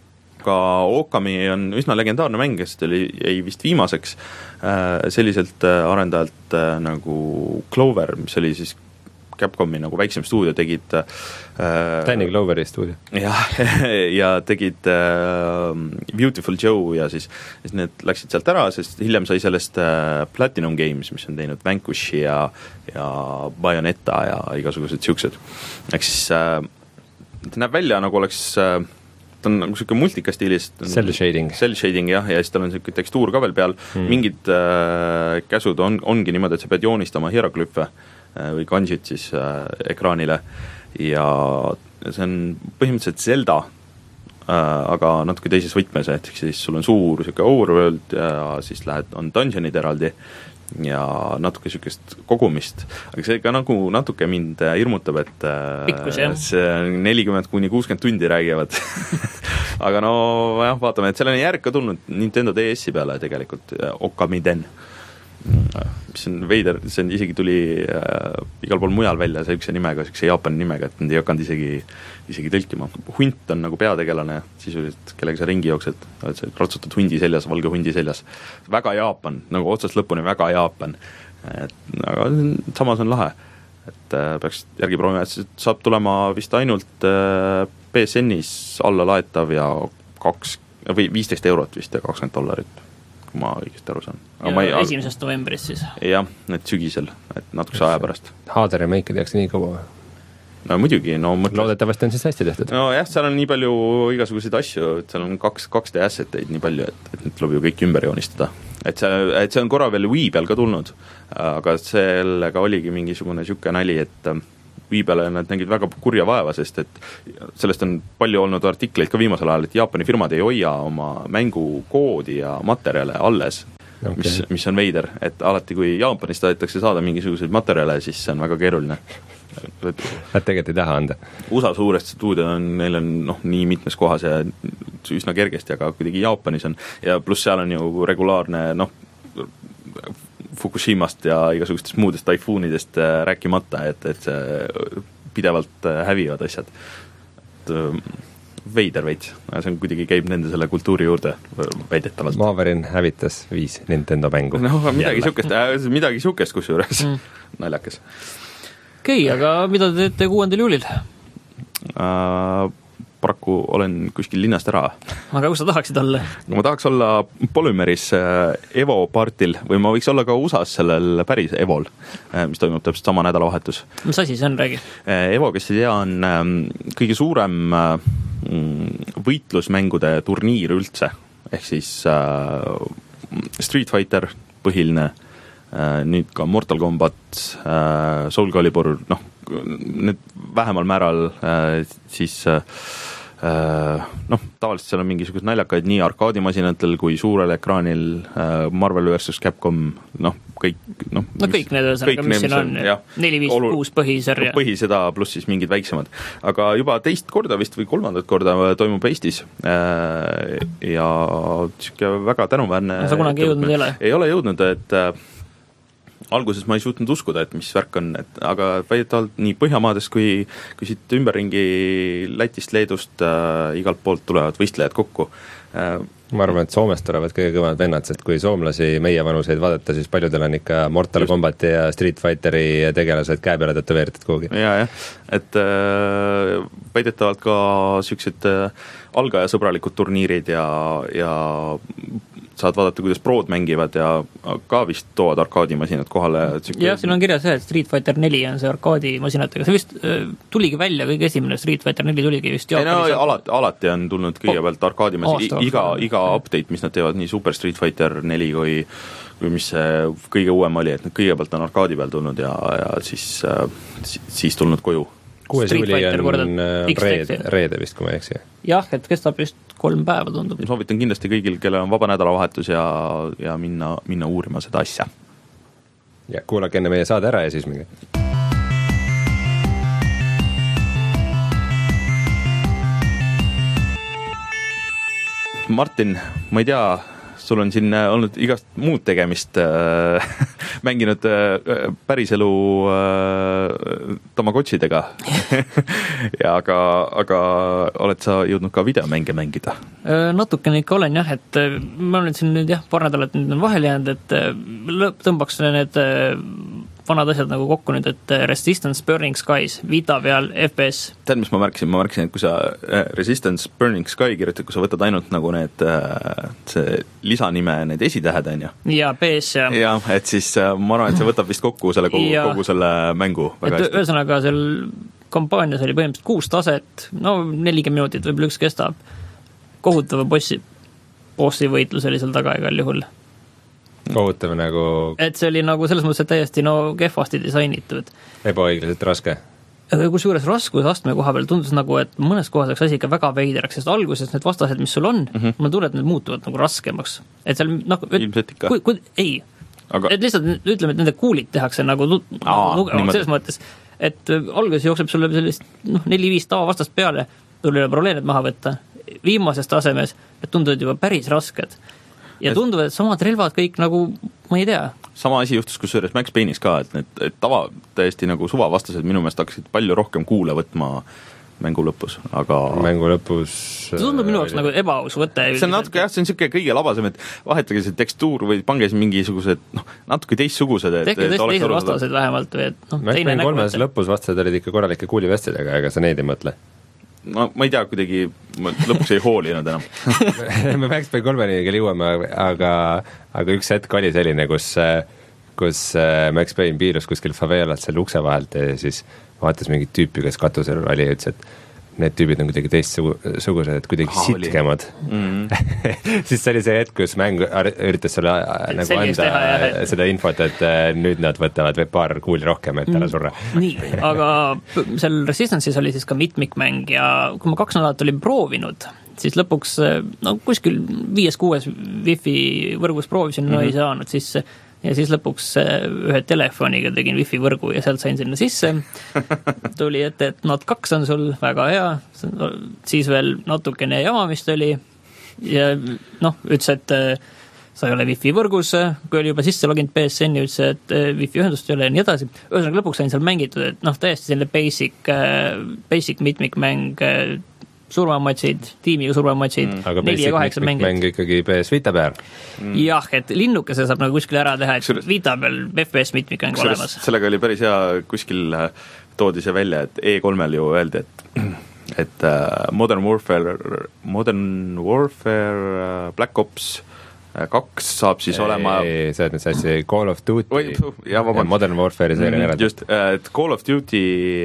Ka Okami on üsna legendaarne mäng, sest oli, ei vist viimaseks äh, selliselt äh, arendajalt äh, nagu Clover, mis oli siis Capcomi nagu väiksem stuudio, tegid äh, Danny Cloveri stuudio. Ja, ja tegid äh, Beautiful Joe ja siis, siis need läksid sealt ära, sest hiljem sai sellest äh, Platinum Games, mis on teinud Vanquishi ja, ja Bayonetta ja igasugused siuksed. Ehk siis äh, ta näeb välja nagu oleks äh, ta on nagu selline multikastiilis cell shading cell shading jah, ja siis tal on selline tekstuur ka veel peal hmm. mingid äh, käsud on, ongi niimoodi, et sa pead joonistama hieroglüfe äh, või kanjid siis äh, ekraanile ja see on põhimõtteliselt Zelda äh, aga natuke teises võtmes, et siis sul on suur selline overworld ja siis lähed, on dungeonid eraldi ja natuke sükest kogumist, aga see ka nagu natuke mind hirmutab, et pikkus, jah. See nelikümmend kuni kuuskümmend tundi räägivad aga no jah, vaatame, et seal on järg ka tulnud Nintendo D S-i peale tegelikult Okamiden, mis on veider, see on isegi tuli äh, igal pool mujal välja sellise nimega, sellise Jaapani nimega, et nad ei hakanud isegi, isegi tõlkima. Hunt on nagu peategelane sisuliselt, kellega sa ringi jooksed, oled sa ratsutad hundi seljas, valge hundi seljas. Väga Jaapan, nagu otsast lõpuni väga Jaapan. Et, aga samas on lahe, et äh, peaks järgi proovima, et saab tulema vist ainult äh, P S N-is alla laetav ja kaks, või viisteist eurot vist ja kakskümmend dollarit. Kui ma õigesti aru saan. Ja ma ei, esimesest novembrist siis? Jah, et sügisel, et natukese aja pärast. H D remake tehakse nii kaua? no muidugi, no mõtles... loodetavasti on siis hästi tehtud. No jah, seal on nii palju igasuguseid asju, et seal on kaks, kaks D asseteid nii palju, et, et nüüd tuleb ju kõik ümber joonistada. Et see, et see on korra veel Wii peal ka tulnud, aga sellega oligi mingisugune siuke nali, et Wii peale nad nägid väga kurja vaeva, sest et sellest on palju olnud artikleid ka viimasel ajal, et Jaapani firmad ei hoia oma mängukoodi ja materjale alles, okay. mis, mis on veider, et alati kui Jaapanist tahetakse saada mingisuguseid materjale, siis see on väga keeruline. Nad tegelikult ei taha anda. U S A suurest stuudio on, neil on noh, nii mitmes kohas ja üsna kergesti, aga kuidagi Jaapanis on ja pluss seal on ju regulaarne noh, Fukushimast ja igasugustest muudest taifuunidest rääkimata, et, et see pidevalt hävivad asjad. Et, veider veits, see on kuidagi käib nende selle kultuuri juurde väidetavalt. Maaverin hävitas viis Nintendo mängu. No midagi siukest, midagi siukest kusjuures mm. naljakas. Okei, okay, aga mida te teete kuuendal juulil? Uh, paraku olen kuskil linnast ära. Aga kus sa tahaksid olla? No, ma tahaks olla Polymeris Evo partil või ma võiks olla ka U S A-s sellel päris Evol, mis toimub täpselt sama nädalavahetus. Mis asi see on, räägi? Evo, kes ei tea, on kõige suurem võitlusmängude turniir üldse, ehk siis Street Fighter põhiline, nüüd ka Mortal Kombat, Soul Calibur, noh, need vähemal määral siis noh, tavaliselt seal on mingisugused naljakaid nii arkaadimasinatel kui suurel ekraanil, Marvel versus Capcom, noh, kõik noh, no kõik need ühesõnaga, mis siin on, neli viis kuus põhisarja. Põhi seda, pluss siis mingid väiksemad. Aga juba teist korda vist või kolmandat korda toimub Eestis ja siuke väga tänuväärne. Sa kunagi jõudnud ei ole? Ei ole jõudnud, et alguses ma ei suutnud uskuda, et mis värk on, et, aga väidetavalt nii Põhjamaades kui, kui siit ümberringi Lätist, Leedust äh, igalt poolt tulevad võistlejad kokku. Äh, ma arvan, et Soomest tulevad kõige kõvemad vennad, sest kui soomlasi meie vanuseid vaadata, siis paljudel on ikka Mortal Just. Kombati ja Street Fighteri tegelased käe peale tätoveeritud kuhugi. Ja, jah, et äh, väidetavalt ka siuksed äh, algajasõbralikud turniirid ja, ja saad vaadata, kuidas prood mängivad ja ka vist toovad arkaadimasinad kohale. Jah, siin on kirjas see, et Street Fighter neli on see arkaadimasinatega. See vist äh, tuligi välja, kõige esimene Street Fighter neli tuligi vist Jaapanis. No, alati, alati on tulnud kõigepealt arkaadimasin, iga, iga update, mis nad teevad, nii Super Street Fighter neli kui, kui mis see kõige uuem oli, et nad kõigepealt on arkaadi peal tulnud ja, ja siis, äh, siis tulnud koju. kuues juuli on reede, reede vist, kui ma ei eksi. Jah, et kestab vist kolm päeva tundub. Soovitan kindlasti kõigil, kellel on vaba nädalavahetus ja, ja minna, minna uurima seda asja. Ja kuulake enne meie saade ära ja siis mingi. Martin, ma ei tea, sul on siin olnud igast muud tegemist äh, mänginud äh, päriselu äh, tamagotsidega ja aga, aga oled sa jõudnud ka videomänge mängida? Natukene ikka olen jah, et ma olen siin nüüd jah, paar nädalat nüüd on vahel jäänud, et tõmbaks need vanad asjad nagu kokku nüüd, et Resistance Burning Skies, Vita peal F P S. Tead, mis ma märkisin? Ma märkisin, et kui sa Resistance Burning Sky kirjutad, kui sa võtad ainult nagu need see lisanime, need esitähed on ju? Ja P S ja. Ja, et siis ma arvan, et see võtab vist kokku selle kogu, kogu selle mängu väga hästi. Ühesõnaga seal kampaanias oli põhimõtteliselt kuus taset, no nelikümmend minutit võib-olla üks kestab. Kohutava bossi, bossi võitlus oli seal taga igal juhul. Kohutav nagu... Et see oli nagu selles mõttes, et täiesti no kehvasti disainitud. Ebaõiglaselt raske. Kus juures raskusastme koha peal tundus nagu, et mõnes kohas oleks asi ikka väga veideraks, sest alguses need vastased, mis sul on, mm-hmm. ma tunnen, et need muutuvad nagu raskemaks. Et seal nagu... Ilmselt ikka. Kui, kui, ei. Aga... Et lihtsalt ütleme, et nende kuulid tehakse nagu, Aa, nagu selles mõttes, et alguses jookseb sulle sellist noh, neli-viis tava vastast peale, tuli probleemid maha võtta. Viimases tasemes, et tunduvad juba päris rasked. Ja tunduvad, et samad relvad kõik nagu, ma ei tea. Sama asi juhtus kusjuures Max Payne'is ka, et need et tava täiesti nagu suvavastased minu meelest hakkasid palju rohkem kuule võtma mängu lõpus, aga... Mängu lõpus... See tundub minu jaoks nagu ebaaus võte. See on natuke, jah, see on siuke kõige labasem, et vahetage see tekstuur või pange siin mingisugused, noh, natuke teistsugused, et... Tehke tõesti teised vastased vähemalt või et... No, Max Payne kolmes lõpus vastased olid ikka korralike kuulivestidega, ega sa neid ei mõtle? No, ma ei tea, kuidagi ma lõpuks ei hoolinud enam. me Max Payne kolmeni küll jõuame, aga, aga üks hetk oli selline, kus kus Max Payne piirus kuskil faveelat seal ukse vahelt ja siis vaatas mingit tüüpi, kes katusel oli ja ütles, et need tüübid on kuidagi teistsugused, et kuidagi ah, sitkemad. Mm-hmm. Siis see oli see hetk, kus mäng üritas sulle nagu Selgeks anda teha, jah. seda infot, et nüüd nad võtavad paar kuuli rohkem, et ära surra. Nii, aga seal Resistance'is oli siis ka mitmikmäng ja kui ma kaks nädalat olin proovinud, siis lõpuks no kuskil viies-kuues wifi võrgus proovisin, no mm-hmm. ei saanud, siis ja siis lõpuks ühe telefoniga tegin wifi võrgu ja sealt sain sinna sisse. Tuli ette, et not kaks on sul väga hea, siis veel natukene jamamist oli ja noh, ütles, et sa ei ole wifi võrgus, kui oli juba sisse loginud P S N-i, ütles, et wifi ühendust ei ole ja nii edasi. Ühesõnaga lõpuks sain seal mängitud, et noh, täiesti selline basic, basic mitmikmäng, surmamatsid, tiimiga surmamatsid, mm. aga basic mitmikmäng ikkagi P S Vita peal. Mm. Jah, et linnukese saab nagu kuskil ära teha, et Sure. Vita peal F P S mitmikmäng olemas. Sellega oli päris hea, kuskil toodi see välja, et E kolmel ju öeldi, et, et Modern Warfare, Modern Warfare Black Ops kaks saab siis ei, olema ei, see on see asja Call of Duty Oi, ja, ja Modern Warfare see mm, just, et Call of Duty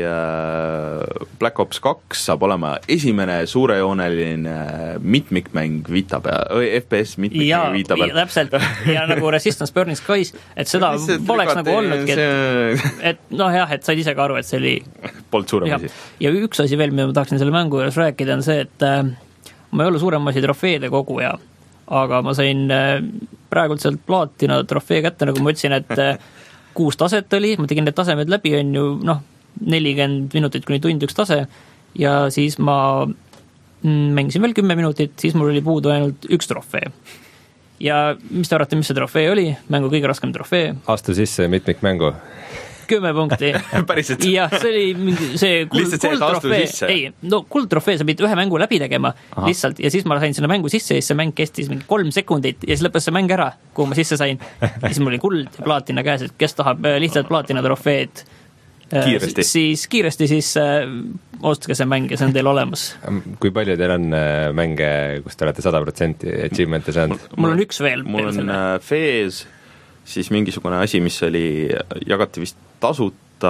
uh, Black Ops kaks saab olema esimene suurejooneline mitmikmäng Vita peal, F P S mitmikmäng Vita peal. Ja täpselt, ja nagu Resistance Burning Skies, et seda poleks nagu olnudki, et, et noh jah, et said ise ka aru, et see oli polnud suurem asi. Ja üks asi veel, mida ma tahaksin selle mängu juures rääkida, on see, et äh, ma ei ole suurem asi trofeede koguja, aga ma sain praegult sealt plaatina trofee kätte, nagu ma ütlesin, et kuus taset oli, ma tegin need tasemed läbi, on ju noh, nelikümmend minutit kuni tund üks tase ja siis ma mängisin veel kümme minutit, siis mul oli puudu ainult üks trofee. Ja mis te arvate, mis see trofee oli? Mängu kõige raskem trofee. Astu sisse mitmikmängu. Kümme punkti. Päriselt? Jah, see oli mingi see kuld, kuldtrofee. Ei, no kuldtrofee sa pidid ühe mängu läbi tegema. Aha. Lihtsalt ja siis ma sain sinna mängu sisse ja siis see mäng kestis mingi kolm sekundit ja siis lõppes see mäng ära, kuhu ma sisse sain. Ja siis mul oli kuld ja plaatina käes, et kes tahab lihtsalt plaatina trofeed kiiresti. Siis kiiresti siis äh, ostke see mäng ja see on teil olemas. Kui palju teil on äh, mänge, kus te olete sada protsenti achievement'e saanud? Mul, mul on üks veel. Mul on äh, Fez, siis mingisugune asi, mis oli, jagati vist tasuta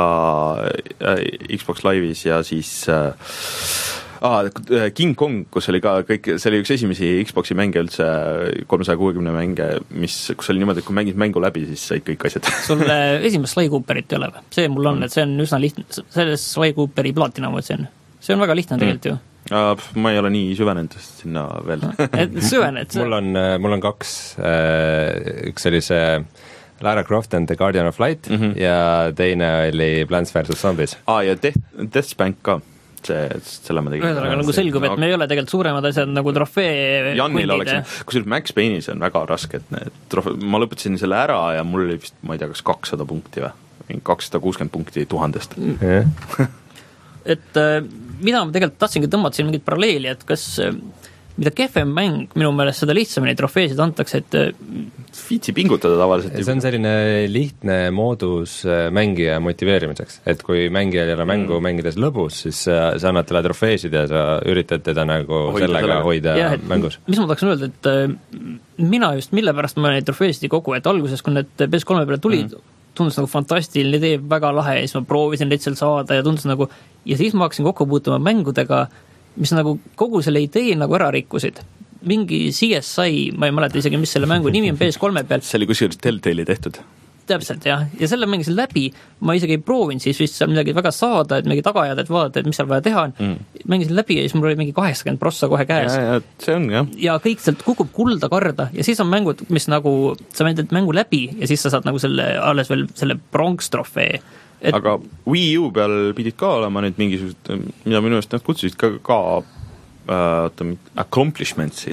Xbox Live'is ja siis äh, ah, King Kong, kus oli ka kõik, see oli üks esimesi Xboxi mänge üldse, kolmesaja kuuekümne mänge, mis, kus oli niimoodi, et kui mängid mängu läbi, siis said kõik asjad. Sul esimest Sly Cooperit ei ole või? See mul on, et see on üsna lihtne, selles Sly Cooperi plaatina mõtlesin. See on väga lihtne tegelikult ju. Uh, ma ei ole nii süvenenud sinna veel. Et süvened? mul, on, mul on kaks, üks oli see Lara Croft and the Guardian of Light mm -hmm. ja teine oli Plants versus Zombies. Ah, ja Death, Deathspank ka. See, selle ma tegin. Ühesõnaga nagu selgub, et me ei ole tegelikult suuremad asjad nagu trofee Janil oleks, kusjuures Max Payne'is on väga raske, et need trofee, ma lõpetasin selle ära ja mul oli vist, ma ei tea, kas kakssada punkti või? kakssada kuuskümmend punkti tuhandest. Mm. et mida ma tegelikult tahtsingi tõmmata siin mingit paralleeli, et kas mida kehvem mäng, minu meelest seda lihtsamini trofeesid antakse, et viitsi pingutada tavaliselt. See on selline lihtne moodus mängija motiveerimiseks, et kui mängijal ei ole mängu mm. mängides lõbus, siis sa annad talle trofeesid ja sa üritad teda nagu hoida sellega, sellega hoida ja, mängus. Mis ma tahaksin öelda, et mina just, mille pärast ma neid trofeesid ei kogu, et alguses, kui need P S kolme peale tulid, mm. tundus nagu fantastiline idee, väga lahe ja siis ma proovisin neid seal saada ja tundus nagu, ja siis ma hakkasin kokku puutuma mängudega, mis nagu kogu selle idee nagu ära rikkusid. Mingi C S I, ma ei mäleta isegi, mis selle mängu nimi on P S kolme peal. See oli kusjuures Telltale'i tehtud. Täpselt, jah. Ja selle mängisin läbi, ma isegi ei proovin siis vist seal midagi väga saada, et mingi tagajad, et vaadata, et mis seal vaja teha on. Mm. Mängisin läbi ja siis mul oli mingi kaheksakümmend prossa kohe käes. Ja, ja, see on, jah. Ja kõik sealt kukub kulda karda ja siis on mängud, mis nagu, sa mängid mängu läbi ja siis sa saad nagu selle, alles veel selle bronx trofee. Et... Aga Wii U peal pidid ka olema nüüd mingisugused, mida minu eest nad kutsusid ka, ka uh, accomplishments'i.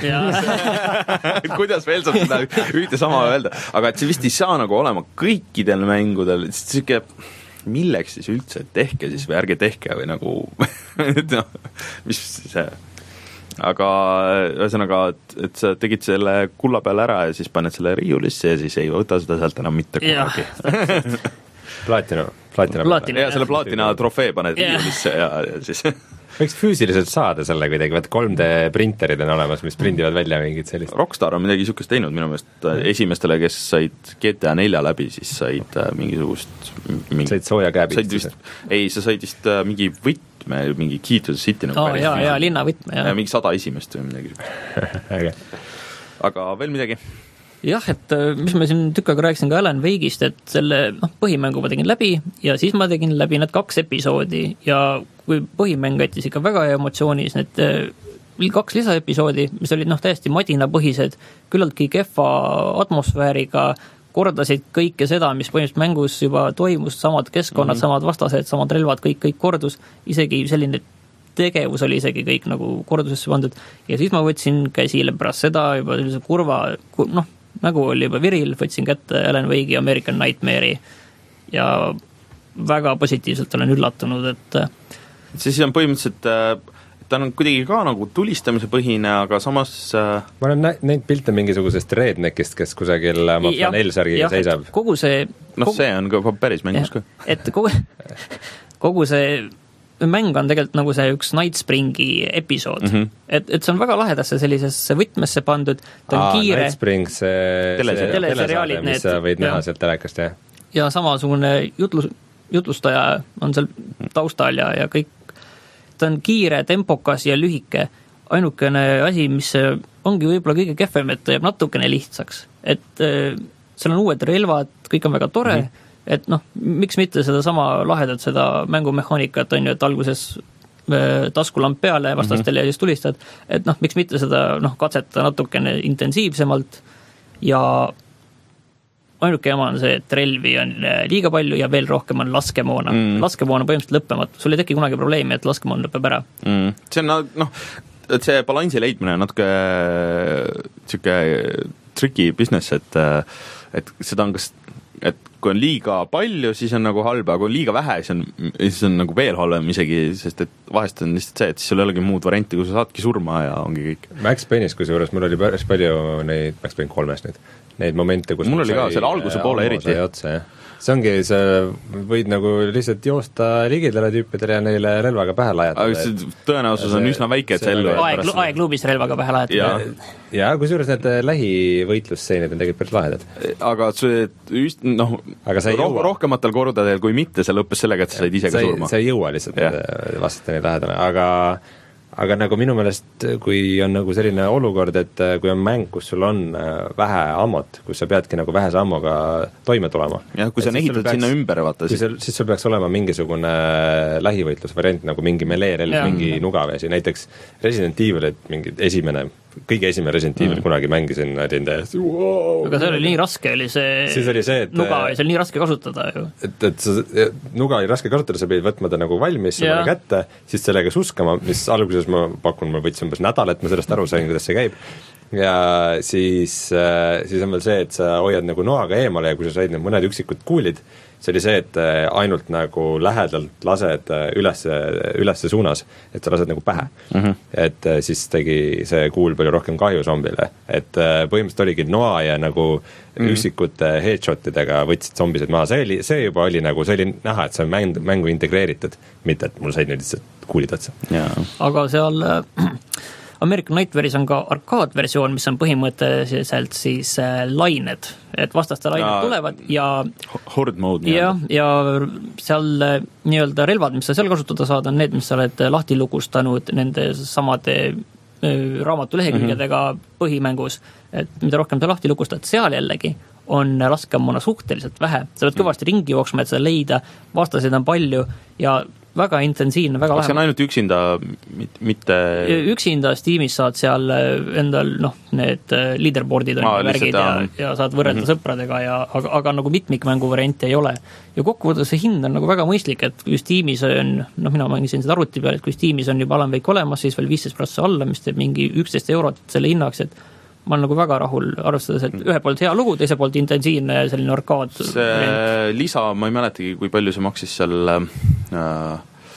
Kuidas veel saab seda ühte sama öelda, aga et see vist ei saa nagu olema kõikidel mängudel, siuke, milleks siis üldse, tehke siis või ärge tehke või nagu no, mis see aga ühesõnaga, et, et sa tegid selle kulla peal ära ja siis paned selle riiulisse ja siis ei võta seda sealt enam mitte kunagi. Platina, platina, platina. Ja selle platina trofee paned yeah. riiulisse ja, ja siis võiks füüsiliselt saada selle kuidagi, vaat kolm D printerid on olemas, mis prindivad välja mingid sellist. Rockstar on midagi niisugust teinud minu meelest esimestele, kes said G T A nelja läbi, siis said mingisugust mingi, said sooja käebit? Ei, sa said vist mingi võtme, mingi Key to the City nagu oh, jaa, jaa, linna võtme, jah. Mingi sada esimest või midagi okay. Aga veel midagi? Jah, et mis ma siin tükk aega rääkisin ka Alan Wake'ist, et selle noh, põhimängu ma tegin läbi ja siis ma tegin läbi need kaks episoodi ja kui põhimäng jättis ikka väga hea emotsioonis, need kaks lisaepisoodi, mis olid noh, täiesti madinapõhised, küllaltki kehva atmosfääriga, kordasid kõike seda, mis põhimõtteliselt mängus juba toimus, samad keskkonnad, mm-hmm. samad vastased, samad relvad, kõik, kõik kordus, isegi selline tegevus oli isegi kõik nagu kordusesse pandud ja siis ma võtsin käsile pärast seda juba sellise kurva, noh, nägu oli juba viril, võtsin kätte Alan Wake'i American Nightmare'i ja väga positiivselt olen üllatunud, et see siis on põhimõtteliselt, ta on kuidagi ka nagu tulistamise põhine, aga samas ma olen näinud pilte mingisugusest redneckist, kes kusagil oma flanellsärgiga seisab. Kogu see noh, kogu, see on ka päris mängus ka. Et kogu, kogu see mäng on tegelikult nagu see üks Night Springi episood, mm-hmm. et, et see on väga lahedasse sellisesse võtmesse pandud, ta on Aa, kiire Night Spring, see teleseriaalid, mis sa võid näha sealt telekast, jah. Ja samasugune jutlus, jutlustaja on seal taustal ja, ja kõik, ta on kiire, tempokas ja lühike, ainukene asi, mis ongi võib-olla kõige kehvem, et ta jääb natukene lihtsaks, et äh, seal on uued relvad, kõik on väga tore, mm-hmm. et noh, miks mitte seda sama lahedat, seda mängumehhaanikat on ju, et alguses äh, taskulamp peale vastastele mm-hmm. ja siis tulistad, et noh, miks mitte seda noh, katseta natukene intensiivsemalt ja ainuke jama on see, et relvi on liiga palju ja veel rohkem on laskemoona. Mm. Laskemoon on põhimõtteliselt lõppematu, sul ei teki kunagi probleemi, et laskemoon lõpeb ära. Mm. See on noh, et see balansi leidmine on natuke siuke tricky business, et, et seda on kas et kui on liiga palju, siis on nagu halb, aga kui on liiga vähe, siis on, siis on nagu veel halvem isegi, sest et vahest on lihtsalt see, et siis sul ei olegi muud varianti, kui sa saadki surma ja ongi kõik. Max Payne'is kusjuures mul oli päris palju neid, Max Payne kolmes nüüd, neid momente, kus mul oli ka selle alguse poole eriti. Otsa, see ongi, sa võid nagu lihtsalt joosta ligidele tüüpidele ja neile relvaga pähe lajatada. Aga tõenäosus on üsna väike, et see ellu aeg, aegluubis relvaga pähe lajatada. Ja, ja kusjuures need lähivõitlusseenid on tegelikult päris lahedad. Aga see, noh, roh, rohkematel kordadel kui mitte, see lõppes sellega, et sa said ise ka surma. Sa ei jõua lihtsalt vastasteni lähedale, aga aga nagu minu meelest, kui on nagu selline olukord, et kui on mäng, kus sul on vähe ammot, kus sa peadki nagu vähese ammoga toime tulema. Jah, kui sa ehitad sinna ümber, vaata. Siis, siis sul peaks olema mingisugune lähivõitlusvariant, nagu mingi melee-relv, mingi nugaveesi, näiteks Resident Evil, et mingi esimene, kõige esimene Resident Evil mm. kunagi mängisin, olin täiesti wow, aga see oli nii raske, oli see, oli see et, nuga oli seal nii raske kasutada ju. Et, et sa, nuga oli raske kasutada, sa pidid võtma ta nagu valmis, sa mulle kätte, siis sellega suskama, mis alguses ma pakun, ma võtsin umbes nädal, et ma sellest aru sain, kuidas see käib. Ja siis, siis on veel see, et sa hoiad nagu noaga eemale ja kui sa said need mõned üksikud kuulid, see oli see, et ainult nagu lähedalt lased üles, üles suunas, et sa lased nagu pähe. Mm-hmm. Et siis tegi see kuul palju rohkem kahju zombile. Et põhimõtteliselt oligi noa ja nagu mm-hmm. üksikute headshotidega võtsid zombised maha. See, oli, see juba oli nagu, see oli näha, et see on mäng, mängu integreeritud, mitte et mul said nüüd lihtsalt kuulid otsa. Aga seal American Nightmare'is on ka arkaadversioon, mis on põhimõtteliselt siis äh, lained, et vastaste lained ja, tulevad ja horde mode ja, ja seal äh, nii-öelda relvad, mis sa seal kasutada saad, on need, mis sa oled lahti lukustanud nende samade äh, raamatulehekülgedega mm-hmm. põhimängus, et mida rohkem sa lahti lukustad, seal jällegi on laskemoona suhteliselt vähe, sa pead kõvasti ringi jooksma, et seda leida, vastaseid on palju ja väga intensiivne, väga lahe. See on ainult üksinda, mitte... Üksinda Steamis saad seal endal, noh, need leaderboardid on Aa, värgid ja, ja saad võrrelda mm-hmm. sõpradega, ja, aga, aga nagu mitmikmängu variante ei ole. Ja kokkuvõttes see hind on nagu väga mõistlik, et kui Steamis on, noh, mina mängisin seda arvuti peal, et kui Steamis on juba Alan Wake olemas, siis veel viisteist protsenti alla, mis teeb mingi üksteist eurot selle hinnaks, et ma olen nagu väga rahul, arvestades, et ühe poolt hea lugu, teise poolt intensiivne selline arkaad. See variant. Lisa, ma ei mäletagi, kui palju see maksis seal äh,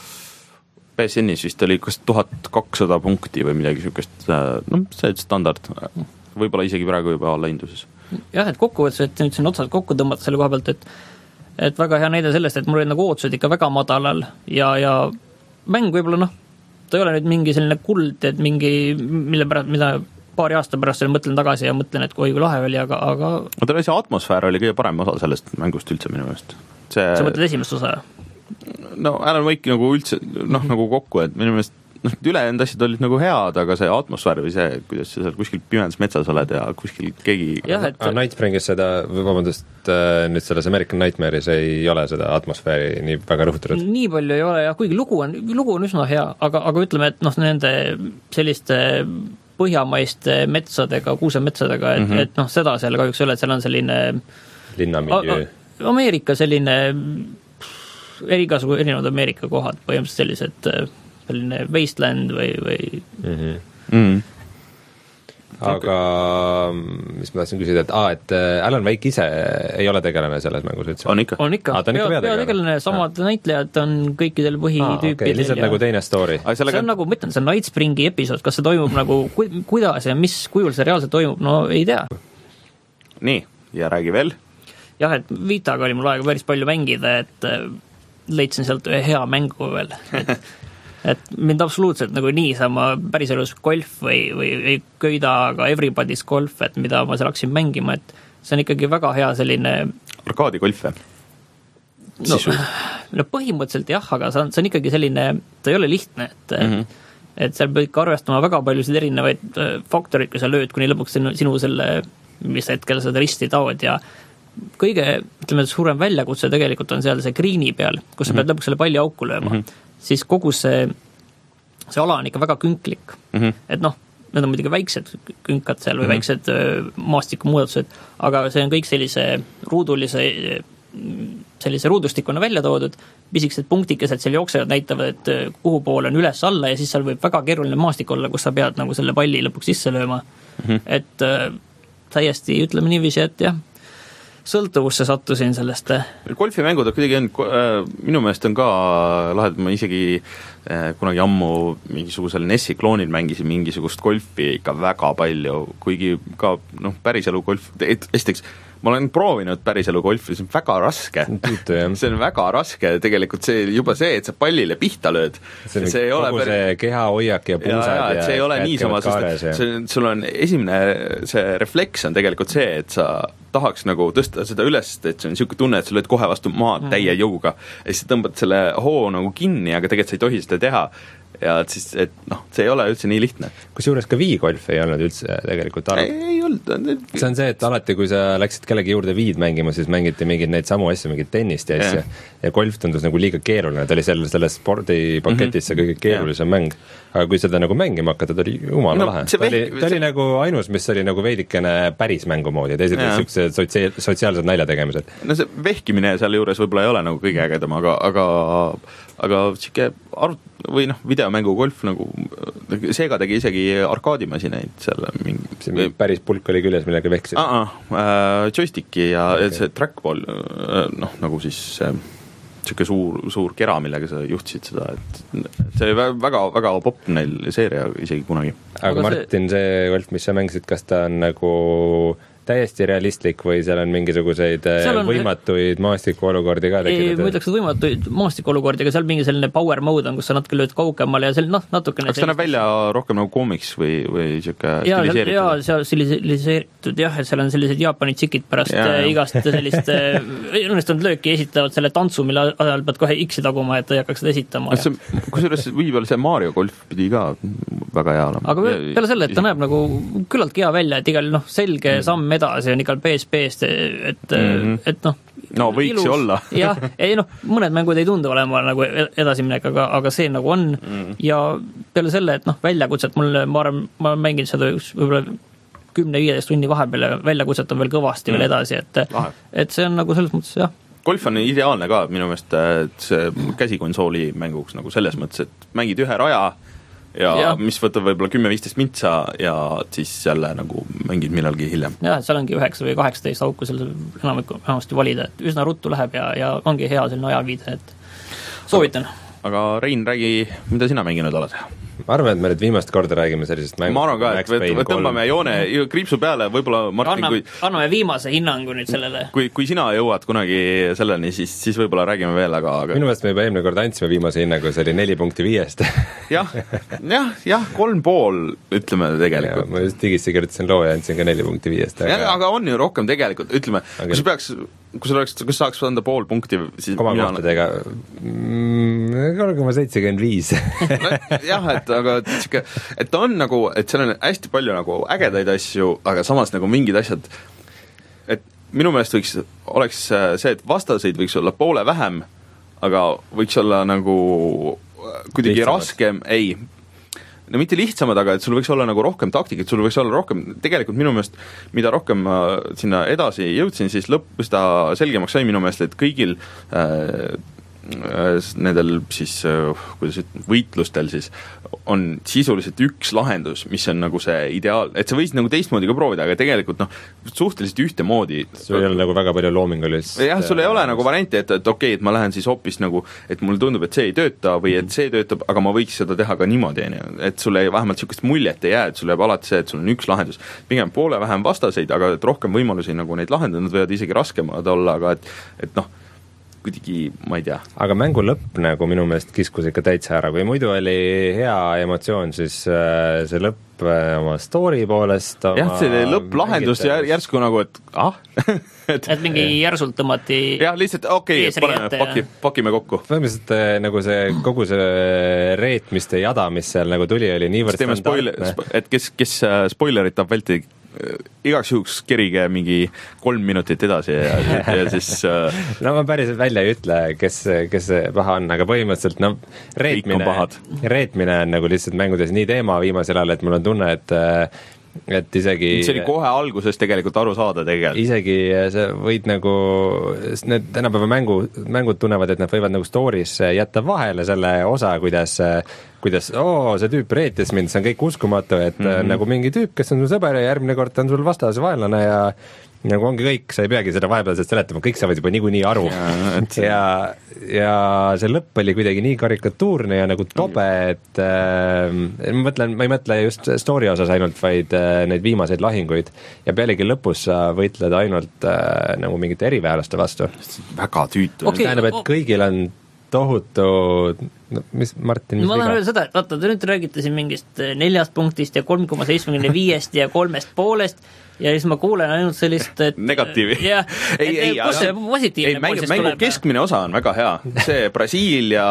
P S N-is vist oli kas tuhat kakssada punkti või midagi niisugust, äh, noh, see standard, võib-olla isegi praegu juba allahinduses. Jah, et kokkuvõttes, et nüüd siin otsad kokku tõmmata selle koha pealt, et, et väga hea näide sellest, et mul oli nagu ootused ikka väga madalal ja, ja mäng võib-olla noh, ta ei ole nüüd mingi selline kuld, et mingi, mille pärast, mida paari aasta pärast selle mõtlen tagasi ja mõtlen, et kui lahe oli, aga, aga... no ta oli see atmosfäär oli kõige parem osa sellest mängust üldse minu meelest. See... sa mõtled esimest osa? No Alan Wake nagu üldse, noh, nagu kokku, et minu meelest noh, ülejäänud asjad olid nagu head, aga see atmosfäär või see, kuidas sa seal kuskil pimedas metsas oled ja kuskil keegi... jah, et... Nightspringis seda, vabandust, nüüd selles American Nightmare'is ei ole seda atmosfääri nii väga rõhutatud. Nii palju ei ole, jah, kuigi lugu on, lugu on üsna hea, aga, aga ütleme, et noh, nende selliste põhjamaiste metsadega, kuusemetsadega, et, mm -hmm. et noh, seda seal kahjuks ei ole, et seal on selline... linnamiljöö. Ameerika selline, igasugu erinevad Ameerika kohad, põhimõtteliselt sellised... selline wasteland või, või... Mm-hmm. Mm. aga mis ma tahtsin küsida, et aa, et Alan Wake ise ei ole tegelane selles mängus üldse? On ikka. On ikka. Aa, ta on ikka pea, peategelane, samad ah. näitlejad on kõikidel põhitüüpidel. Okay. Lihtsalt ja... nagu teine story. See on nagu, ma ütlen, see on Nightspringi episood, kas see toimub nagu, kuidas ja mis kujul see reaalselt toimub, no ei tea. Nii, ja räägi veel. Jah, et Vitaga oli mul aega päris palju mängida, et leidsin sealt ühe hea mängu veel, et et mind absoluutselt nagu niisama päris elus golf või, või ei köida, aga Everybody's Golf, et mida ma seal hakkasin mängima, et see on ikkagi väga hea selline arkaadigolf või? No, no põhimõtteliselt jah, aga see on, see on ikkagi selline, ta ei ole lihtne, et mm -hmm. et seal peab ikka arvestama väga paljusid erinevaid faktorid, kui sa lööd, kuni lõpuks sinu, sinu selle, mis hetkel seda risti taod ja kõige, ütleme, suurem väljakutse tegelikult on seal see green'i peal, kus sa mm -hmm. pead lõpuks selle palli auku lööma mm. -hmm. siis kogu see, see ala on ikka väga künklik. Mm -hmm. Et noh, need on muidugi väiksed künkad seal või mm -hmm. väiksed maastikumuudatused, aga see on kõik sellise ruudulise, sellise ruudustikuna välja toodud, pisikesed punktikesed seal jooksevad, näitavad, et kuhu poole on üles alla ja siis seal võib väga keeruline maastik olla, kus sa pead nagu selle palli lõpuks sisse lööma. Mm -hmm. Et äh, täiesti ütleme niiviisi, et jah, sõltuvusse sattusin sellest. Golfimängud on kuidagi on, minu meelest on ka lahedad, ma isegi kunagi ammu mingisugusel N E S-i kloonil mängisin mingisugust golfi ikka väga palju, kuigi ka noh, päriselu golf, esiteks ma olen proovinud päriselu golfi, see on väga raske. See on väga raske, tegelikult see juba see, et sa pallile pihta lööd. See, see kogu päris... see keha hoiak ja puusad ja, ja, ja see ei ole niisama, sest see, sul on esimene, see refleks on tegelikult see, et sa tahaks nagu tõsta seda üles, et see on niisugune tunne, et sa lööd kohe vastu maad mm. täie jõuga ja siis tõmbad selle hoo nagu kinni, aga tegelikult sa ei tohi seda teha. Ja et siis, et noh, see ei ole üldse nii lihtne. Kusjuures ka Wii-golf ei olnud üldse tegelikult arv. Ei, ei olnud. See on see, et alati, kui sa läksid kellegi juurde Wii'd mängima, siis mängiti mingeid neid samu asju, mingid tennist ja asja. Ja golf tundus nagu liiga keeruline, ta oli selle, selle spordipaketis see kõige keerulisem mäng. Aga kui seda nagu mängima hakata, ta oli jumala no, lahe. Ta, vehk... oli, ta oli nagu ainus, mis oli nagu veidikene päris mängu moodi, teised niisugused sotsia-, sotsiaalsed naljategemised. No see vehkimine seal juures võib-olla ei ole nagu kõige ägedam, aga, aga aga siuke arut- või noh, videomängu golf nagu, seega tegi isegi arkaadimasinaid seal mingi... See päris pulk oli küljes, millega vehksid? Aa, äh, joysticki ja okay. see trackball, noh, nagu siis äh, siuke suur, suur kera, millega sa juhtisid seda, et see oli väga, väga popp neil seeria isegi kunagi. Aga, aga Martin, see, see golf, mis sa mängisid, kas ta on nagu täiesti realistlik või seal on mingisuguseid on, võimatuid maastikuolukordi ka tekkinud? Ma ütleks, et võimatuid maastikuolukordi, aga seal mingi selline power mode on, kus sa natuke lööd kaugemale ja seal noh, natukene... Kas ta näeb välja rohkem nagu koomiks või, või siuke stiliseeritud? Jaa, seal stiliseeritud jah, et seal on sellised Jaapani tsikid pärast ja, igast sellist õnnestunud lööki esitavad selle tantsu, mille ajal pead kohe X-i taguma, et ei hakkaks seda esitama. Kusjuures viibel see Mario golf pidi ka väga hea olema. Aga peale selle, et ta näeb nagu küllalt hea välja, et igal noh, selge samm edasi on igal P S P-st, et, mm-hmm. et noh... No võiks ilus, ju olla. jah, ei noh, mõned mängud ei tundu olema nagu edasiminek, aga, aga see nagu on mm. ja peale selle, et noh, väljakutset mulle, ma arvan, ma olen mänginud seda üks võib-olla kümne-viieteist tunni vahepeal ja väljakutset on veel kõvasti mm. veel edasi, et, et see on nagu selles mõttes, jah. Golf on ideaalne ka minu meelest, et see käsikonsooli mänguks nagu selles mõttes, et mängid ühe raja ja, ja mis võtab võib-olla kümme-viisteist mintsa ja siis jälle nagu mängid millalgi hiljem. Jah, seal ongi üheksa või kaheksateist auku seal enamikku vähemasti valida, et üsna ruttu läheb ja, ja ongi hea selline ajaviide, et soovitan. Aga Rein, räägi, mida sina mänginud oled? ma arvan, et me nüüd viimast korda räägime sellisest mängust. Ma arvan ka, et võt, tõmbame joone kriipsu peale, võib-olla Martin, Anna, kui anname viimase hinnangu nüüd sellele. Kui, kui sina jõuad kunagi selleni, siis, siis võib-olla räägime veel, aga, aga... minu meelest me juba eelmine kord andsime viimase hinnangu, see oli neli punkti viiest. jah, jah, jah, kolm pool ütleme tegelikult. Ja, ma just digisse kirjutasin loo ja andsin ka neli punkti viiest. Aga... Ja, aga on ju rohkem tegelikult, ütleme, aga... kui sa peaks, kui sa oleks, kas saaks anda pool punkti, siis komakohtadega kolm koma seitsekümmend viis. jah, et aga et, et ta on nagu, et seal on hästi palju nagu ägedaid asju, aga samas nagu mingid asjad, et minu meelest võiks, oleks see, et vastaseid võiks olla poole vähem, aga võiks olla nagu kuidagi lihtsamad. Raskem, ei, no mitte lihtsamad, aga et sul võiks olla nagu rohkem taktikat, sul võiks olla rohkem, tegelikult minu meelest, mida rohkem ma sinna edasi jõudsin, siis lõpp seda selgemaks sai minu meelest, et kõigil äh, nendel siis, kuidas üt-, võitlustel siis on sisuliselt üks lahendus, mis on nagu see ideaal, et sa võisid nagu teistmoodi ka proovida, aga tegelikult noh, suhteliselt ühtemoodi. Sul ei ole nagu väga palju loomingulist. jah, sul ei ole nagu varianti, et, et okei, et ma lähen siis hoopis nagu, et mulle tundub, et see ei tööta või et see töötab, aga ma võiks seda teha ka niimoodi, et sulle vähemalt niisugust muljet ei jää, et sul jääb alati see, et sul on üks lahendus. Pigem poole vähem vastaseid, aga et rohkem võimalusi nagu neid lahendada, nad võivad isegi raskemad olla, aga et, et noh, kuidagi, ma ei tea. Aga mängu lõpp nagu minu meelest kiskus ikka täitsa ära, kui muidu oli hea emotsioon, siis see lõpp oma story poolest oma jah, see lõpplahendus jär, järsku nagu, et ah et, et mingi järsult tõmmati jah, lihtsalt okei, okay, paneme, paki, pakime kokku. Põhimõtteliselt nagu see, kogu see reetmiste jada, mis seal nagu tuli, oli niivõrd standardne. Et kes, kes spoilerit tahab vältida, igaks juhuks kerige mingi kolm minutit edasi ja, ja siis uh... no ma päriselt välja ei ütle, kes, kes paha on, aga põhimõtteliselt no reetmine, reetmine on nagu lihtsalt mängudes nii teema viimasel ajal, et mul on tunne, et et isegi see oli kohe alguses tegelikult aru saada tegelikult. Isegi sa võid nagu, need tänapäeva mängu, mängud tunnevad, et nad võivad nagu story's jätta vahele selle osa, kuidas kuidas, oo, see tüüp reetis mind, see on kõik uskumatu, et mm -hmm. nagu mingi tüüp, kes on sul sõber ja järgmine kord on sul vastas vaenlane ja nagu ongi kõik, sa ei peagi seda vahepealselt seletama, kõik saavad juba niikuinii aru. Ja, et... ja, ja see lõpp oli kuidagi nii karikatuurne ja nagu tobe, et äh, ma mõtlen, ma ei mõtle just story osas ainult, vaid äh, neid viimaseid lahinguid ja pealegi lõpus sa võitled ainult äh, nagu mingite eriväelaste vastu. Väga tüütu. Okay, tähendab, et kõigil on tohutu, no mis Martin mis ma tahan öelda seda, et vaata, te nüüd räägite siin mingist neljast punktist ja kolm koma seitsmekümne viiest ja kolmest poolest ja siis ma kuulen ainult sellist, et negatiivi. jah, et kus see positiivne pool siis tuleb? Keskmine osa on väga hea, see Brasiilia,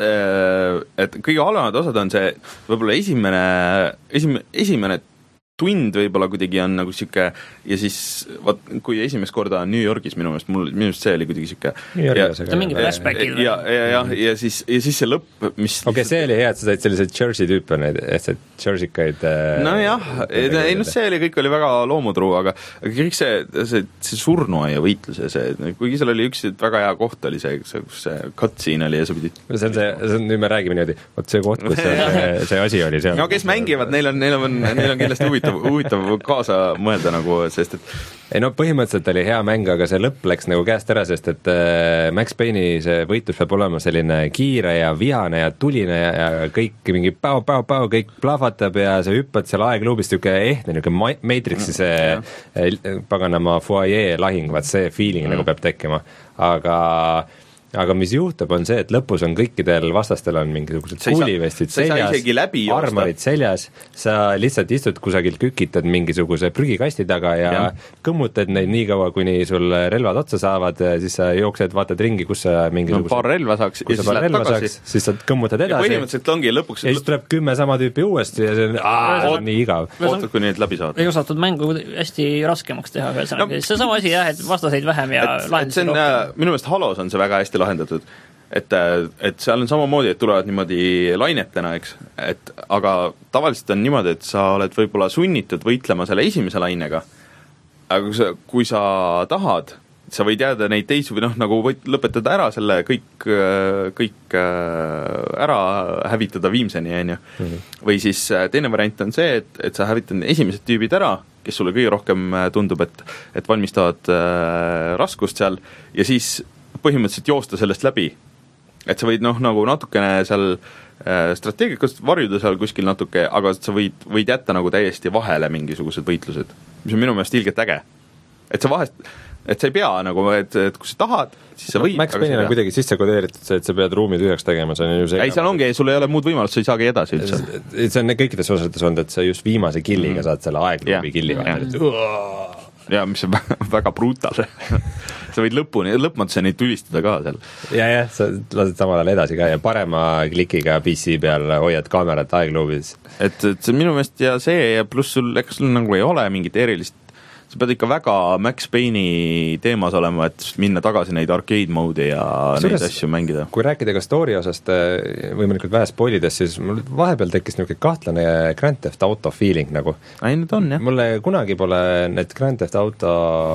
et kõige halvemad osad on see võib-olla esimene, esimene, esimene tund võib-olla kuidagi on nagu siuke ja siis vaat, kui esimest korda on New Yorgis minu meelest, mul minu meelest see oli kuidagi siuke ja, see on mingi flashbackid ja, ja, ja, ja, siis, ja siis see lõpp, mis okei okay,, see oli hea, et sa said sellised Jersey tüüpe, neid lihtsalt Jerseykaid no jah, ei no see oli, kõik oli väga loomutruu, aga kõik see, see, see surnuaia võitlus ja see, kuigi seal oli üks väga hea koht oli see, see, see cutscene oli ja sa pidid see on see, see on, nüüd me räägime niimoodi, vot see koht, kus see, see asi oli seal no kes mängivad, neil on, neil on, neil on kindlasti huvitav huvitav kaasa mõelda nagu, sest et ei no põhimõtteliselt oli hea mäng, aga see lõpp läks nagu käest ära, sest et äh, Max Payne'i see võitlus peab olema selline kiire ja vihane ja tuline ja, ja kõik mingi päo, päo, päo, kõik plahvatab ja sa hüppad seal aegluubist, niisugune ehtne, niisugune Matrixi see mm, paganama foyer lahing, vaat see feeling mm. nagu peab tekkima, aga aga mis juhtub, on see, et lõpus on kõikidel vastastel on mingisugused kuulivestid seljas, armorid seljas, sa lihtsalt istud kusagil, kükitad mingisuguse prügikasti taga ja, ja kõmmutad neid nii kaua, kuni sul relvad otsa saavad, siis sa jooksed, vaatad ringi, kus sa mingisuguse no, paar relva saaks ja siis lähed tagasi, siis sa kõmmutad edasi ja põhimõtteliselt ongi lõpuks ja siis tuleb kümme sama tüüpi uuesti ja see on, aa, see on nii igav. Ootad, kui need läbi saad. Ei osatud mängu hästi raskemaks teha no, see on sama asi jah, et vastaseid vähem ja et, et see on, minu meelest Halos on see väga hästi lahendatud, et, et seal on samamoodi, et tulevad niimoodi lainetena, eks, et aga tavaliselt on niimoodi, et sa oled võib-olla sunnitud võitlema selle esimese lainega, aga kui sa, kui sa tahad, sa võid jääda neid teisi või noh, nagu võid lõpetada ära selle kõik, kõik ära hävitada viimseni, on ju. Või siis teine variant on see, et, et sa hävitad esimesed tüübid ära, kes sulle kõige rohkem tundub, et, et valmistavad äh, raskust seal ja siis põhimõtteliselt joosta sellest läbi. et sa võid noh, nagu natukene seal äh, strateegikast varjuda seal kuskil natuke, aga sa võid, võid jätta nagu täiesti vahele mingisugused võitlused, mis on minu meelest ilgelt äge. Et sa vahest, et sa ei pea nagu, et, et kui sa tahad, siis sa võid. Max Payne'il on kuidagi sisse kodeeritud see, et sa pead ruumi tühjaks tegema, see on ju see. Ei, seal ongi, sul ei ole muud võimalust, sa ei saagi edasi üldse. See on kõikides osades olnud, et sa just viimase killiga mm. saad selle aegruumi killi vahel. Ja, mis on väga brutal. Sa võid lõpuni, lõpmatuseni tulistada ka seal. Ja, jah, sa lased samal ajal edasi ka ja parema klikiga P C peal hoiad kaamerat aegluubis. Et, et see minu meelest ja see ja pluss sul, ega sul nagu ei ole mingit erilist, sa pead ikka väga Max Payne'i teemas olema, et minna tagasi neid arcade mode'i ja Sures, neid asju mängida. Kui rääkida ka story osast võimalikult vähe spoilidest, siis mul vahepeal tekkis niisugune kahtlane Grand Theft Auto feeling nagu. Ai, need on, jah. Mulle kunagi pole need Grand Theft Auto,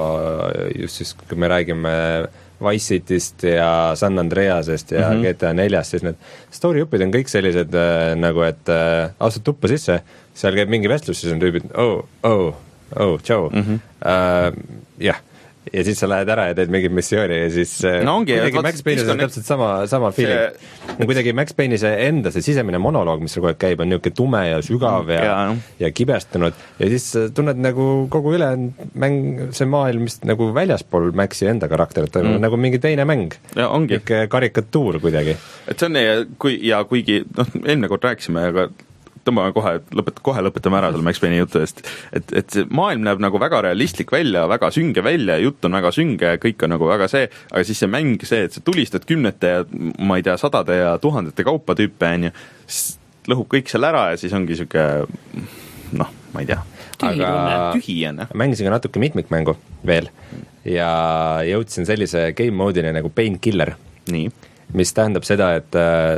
just siis, kui me räägime Vice Cityst ja San Andreasest ja mm-hmm. G T A neljast, siis need story-upid on kõik sellised nagu, et astud tuppa sisse, seal käib mingi vestlus, siis on tüübid, oh, oh, oh, tšau mm-hmm. uh, jah, ja siis sa lähed ära ja teed mingit missiooni ja siis no ongi, kuidagi Max Payne'is on täpselt sama, sama feeling see... kuidagi Max Payne'i see enda, see sisemine monoloog, mis seal kogu aeg käib, on niisugune tume ja sügav ja, ja, no. ja kibestunud ja siis tunned nagu kogu üle mäng, see maailm, mis nagu väljaspool Maxi enda karakterit toimub mm. nagu mingi teine mäng, niisugune karikatuur kuidagi. Et see on ja, kui, ja kuigi noh, eelmine kord rääkisime, aga tõmbame kohe, lõpet, kohe lõpetame ära selle Max Payne'i jutu eest, et, et see maailm näeb nagu väga realistlik välja, väga sünge välja, jutt on väga sünge, kõik on nagu väga see, aga siis see mäng, see, et sa tulistad kümnete ja ma ei tea, sadade ja tuhandete kaupa tüüpe, on ju, siis lõhub kõik seal ära ja siis ongi siuke noh, ma ei tea, aga tühi on. Mängisin ka natuke mitmikmängu veel ja jõudsin sellise game mode'ini nagu Painkiller. Nii. Mis tähendab seda, et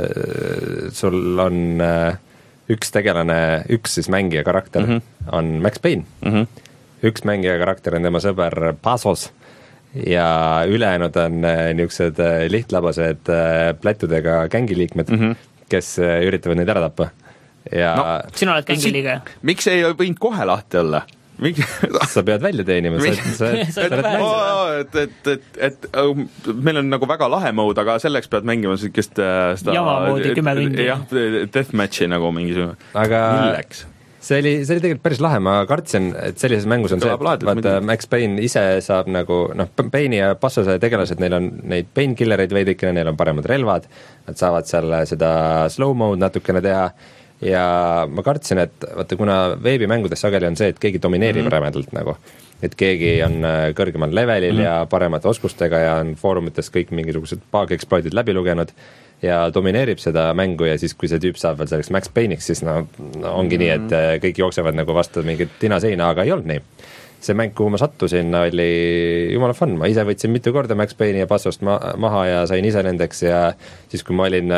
äh, sul on äh, üks tegelane, üks siis mängija karakter mm-hmm. on Max Payne mm-hmm. üks mängija karakter on tema sõber Pasos ja ülejäänud on niisugused lihtlabased plätudega gängiliikmed mm-hmm. kes üritavad neid ära tappa ja no, sina oled gängiliige. Miks ei võinud kohe lahti olla? sa pead välja teenima sa, sa, sa, sa et, et, et, et meil on nagu väga lahe mode, aga selleks pead mängima sellist jama moodi kümme tundi jah, deathmatchi nagu mingisugune aga milleks see oli, see oli tegelikult päris lahe, ma kartsin, et sellises mängus on see, et vaata Max Payne ise saab nagu noh, Payne'i ja Passose tegelased, neil on neid painkillereid veidikene, neil on paremad relvad, nad saavad seal seda slow mode natukene teha ja ma kartsin, et vaata, kuna veebimängudes sageli on see, et keegi domineerib mm-hmm. rämedalt nagu, et keegi on kõrgemal levelil mm-hmm. ja paremate oskustega ja on foorumites kõik mingisugused bug-exploitid läbi lugenud ja domineerib seda mängu ja siis, kui see tüüp saab veel selleks Max Payne'iks, siis no, no ongi mm-hmm. nii, et kõik jooksevad nagu vastu mingit tina seina, aga ei olnud nii. See mäng, kuhu ma sattusin, oli jumala fun, ma ise võtsin mitu korda Max Payne'i ja Passost ma- maha ja sain ise nendeks ja siis, kui ma olin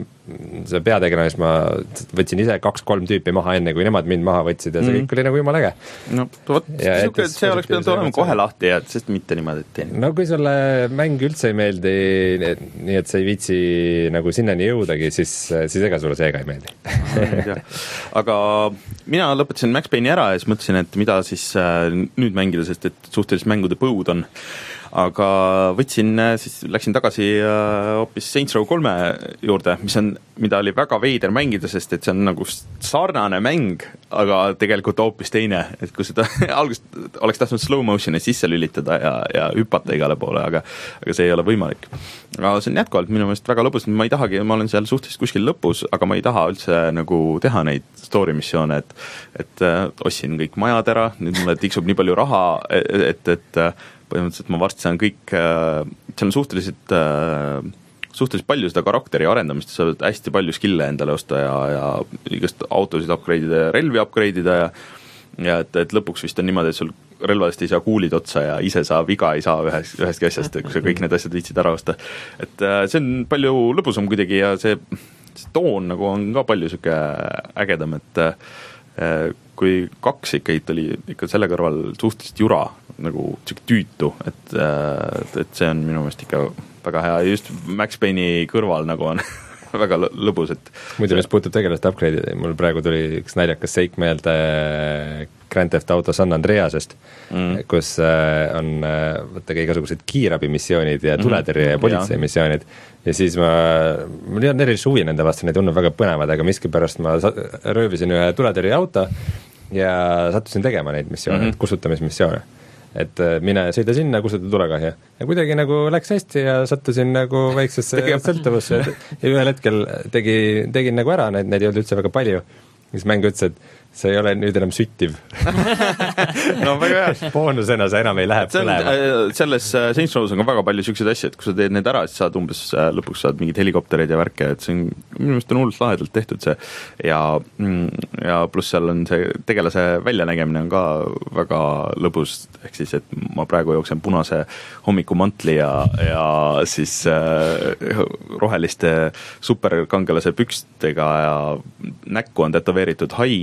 see peategelane, siis ma võtsin ise kaks-kolm tüüpi maha enne, kui nemad mind maha võtsid ja see mm. kõik oli nagu jumala äge. No võt, see, see oleks pidanud olema kohe lahti ja sest mitte niimoodi, et teen. No kui sulle mäng üldse ei meeldi, nii et sa ei viitsi nagu sinnani jõudagi, siis, siis ega sulle see ka ei meeldi. Aga mina lõpetasin Max Payne'i ära ja siis mõtlesin, et mida siis nüüd mängida, sest et suhteliselt mängude põud on. Aga võtsin, siis läksin tagasi hoopis Saints Row kolme juurde, mis on, mida oli väga veider mängida, sest et see on nagu sarnane mäng, aga tegelikult hoopis teine, et kui seda algust oleks tahtnud slow motion'i sisse lülitada ja, ja hüpata igale poole, aga, aga see ei ole võimalik. Aga see on jätkuvalt minu meelest väga lõbus, ma ei tahagi, ma olen seal suhteliselt kuskil lõpus, aga ma ei taha üldse nagu teha neid story missioone, et, et ostsin kõik majad ära, nüüd mulle tiksub nii palju raha, et, et, et põhimõtteliselt ma varsti saan kõik, seal on suhteliselt, suhteliselt palju seda karakteri arendamist, sa saad hästi palju skille endale osta ja, ja igast autosid upgrade'ida ja relvi upgrade'ida ja, ja et, et lõpuks vist on niimoodi, et sul relvadest ei saa kuulid otsa ja ise saa viga ei saa ühes, ühestki asjast, kui sa kõik need asjad viitsid ära osta. Et see on palju lõbusam kuidagi ja see, see toon nagu on ka palju siuke ägedam, et kui kaks ikkagi oli ikka selle kõrval suhteliselt jura, nagu siuke tüütu, et, et see on minu meelest ikka väga hea, just Max Payne'i kõrval nagu on väga lõbus, et muidu, mis puutub tegelaste upgrade'i, mul praegu tuli üks naljakas seik meelde Grand Theft Auto San Andreasest mm., kus on võttagi igasugused kiirabimissioonid ja tuletõrje mm, ja politseimissioonid ja siis ma, mul ei olnud erilist huvi nende vastu, need tundub väga põnevad, aga miskipärast ma röövisin ühe tuletõrje auto ja sattusin tegema neid missioone mm-hmm., kustutamismissioone. Et mine sõida sinna, kustuta tulekahja. Ja kuidagi nagu läks hästi ja sattusin nagu väiksesse sõltuvusse ja ühel hetkel tegi, tegin nagu ära, need, need ei olnud üldse väga palju. Siis mäng ütles, et see ei ole nüüd enam süttiv. No väga hea. Boonusena sa enam ei lähe põlema. Selles Saints Rows on ka väga palju siukseid asju, et kui sa teed need ära, siis saad umbes, lõpuks saad mingid helikopterid ja värke, et see on, minu meelest on hullult lahedalt tehtud see ja, ja pluss seal on see tegelase väljanägemine on ka väga lõbus, ehk siis, et ma praegu jooksen punase hommikumantli ja, ja siis äh, roheliste superkangelase pükstega ja näkku on tätoveeritud hai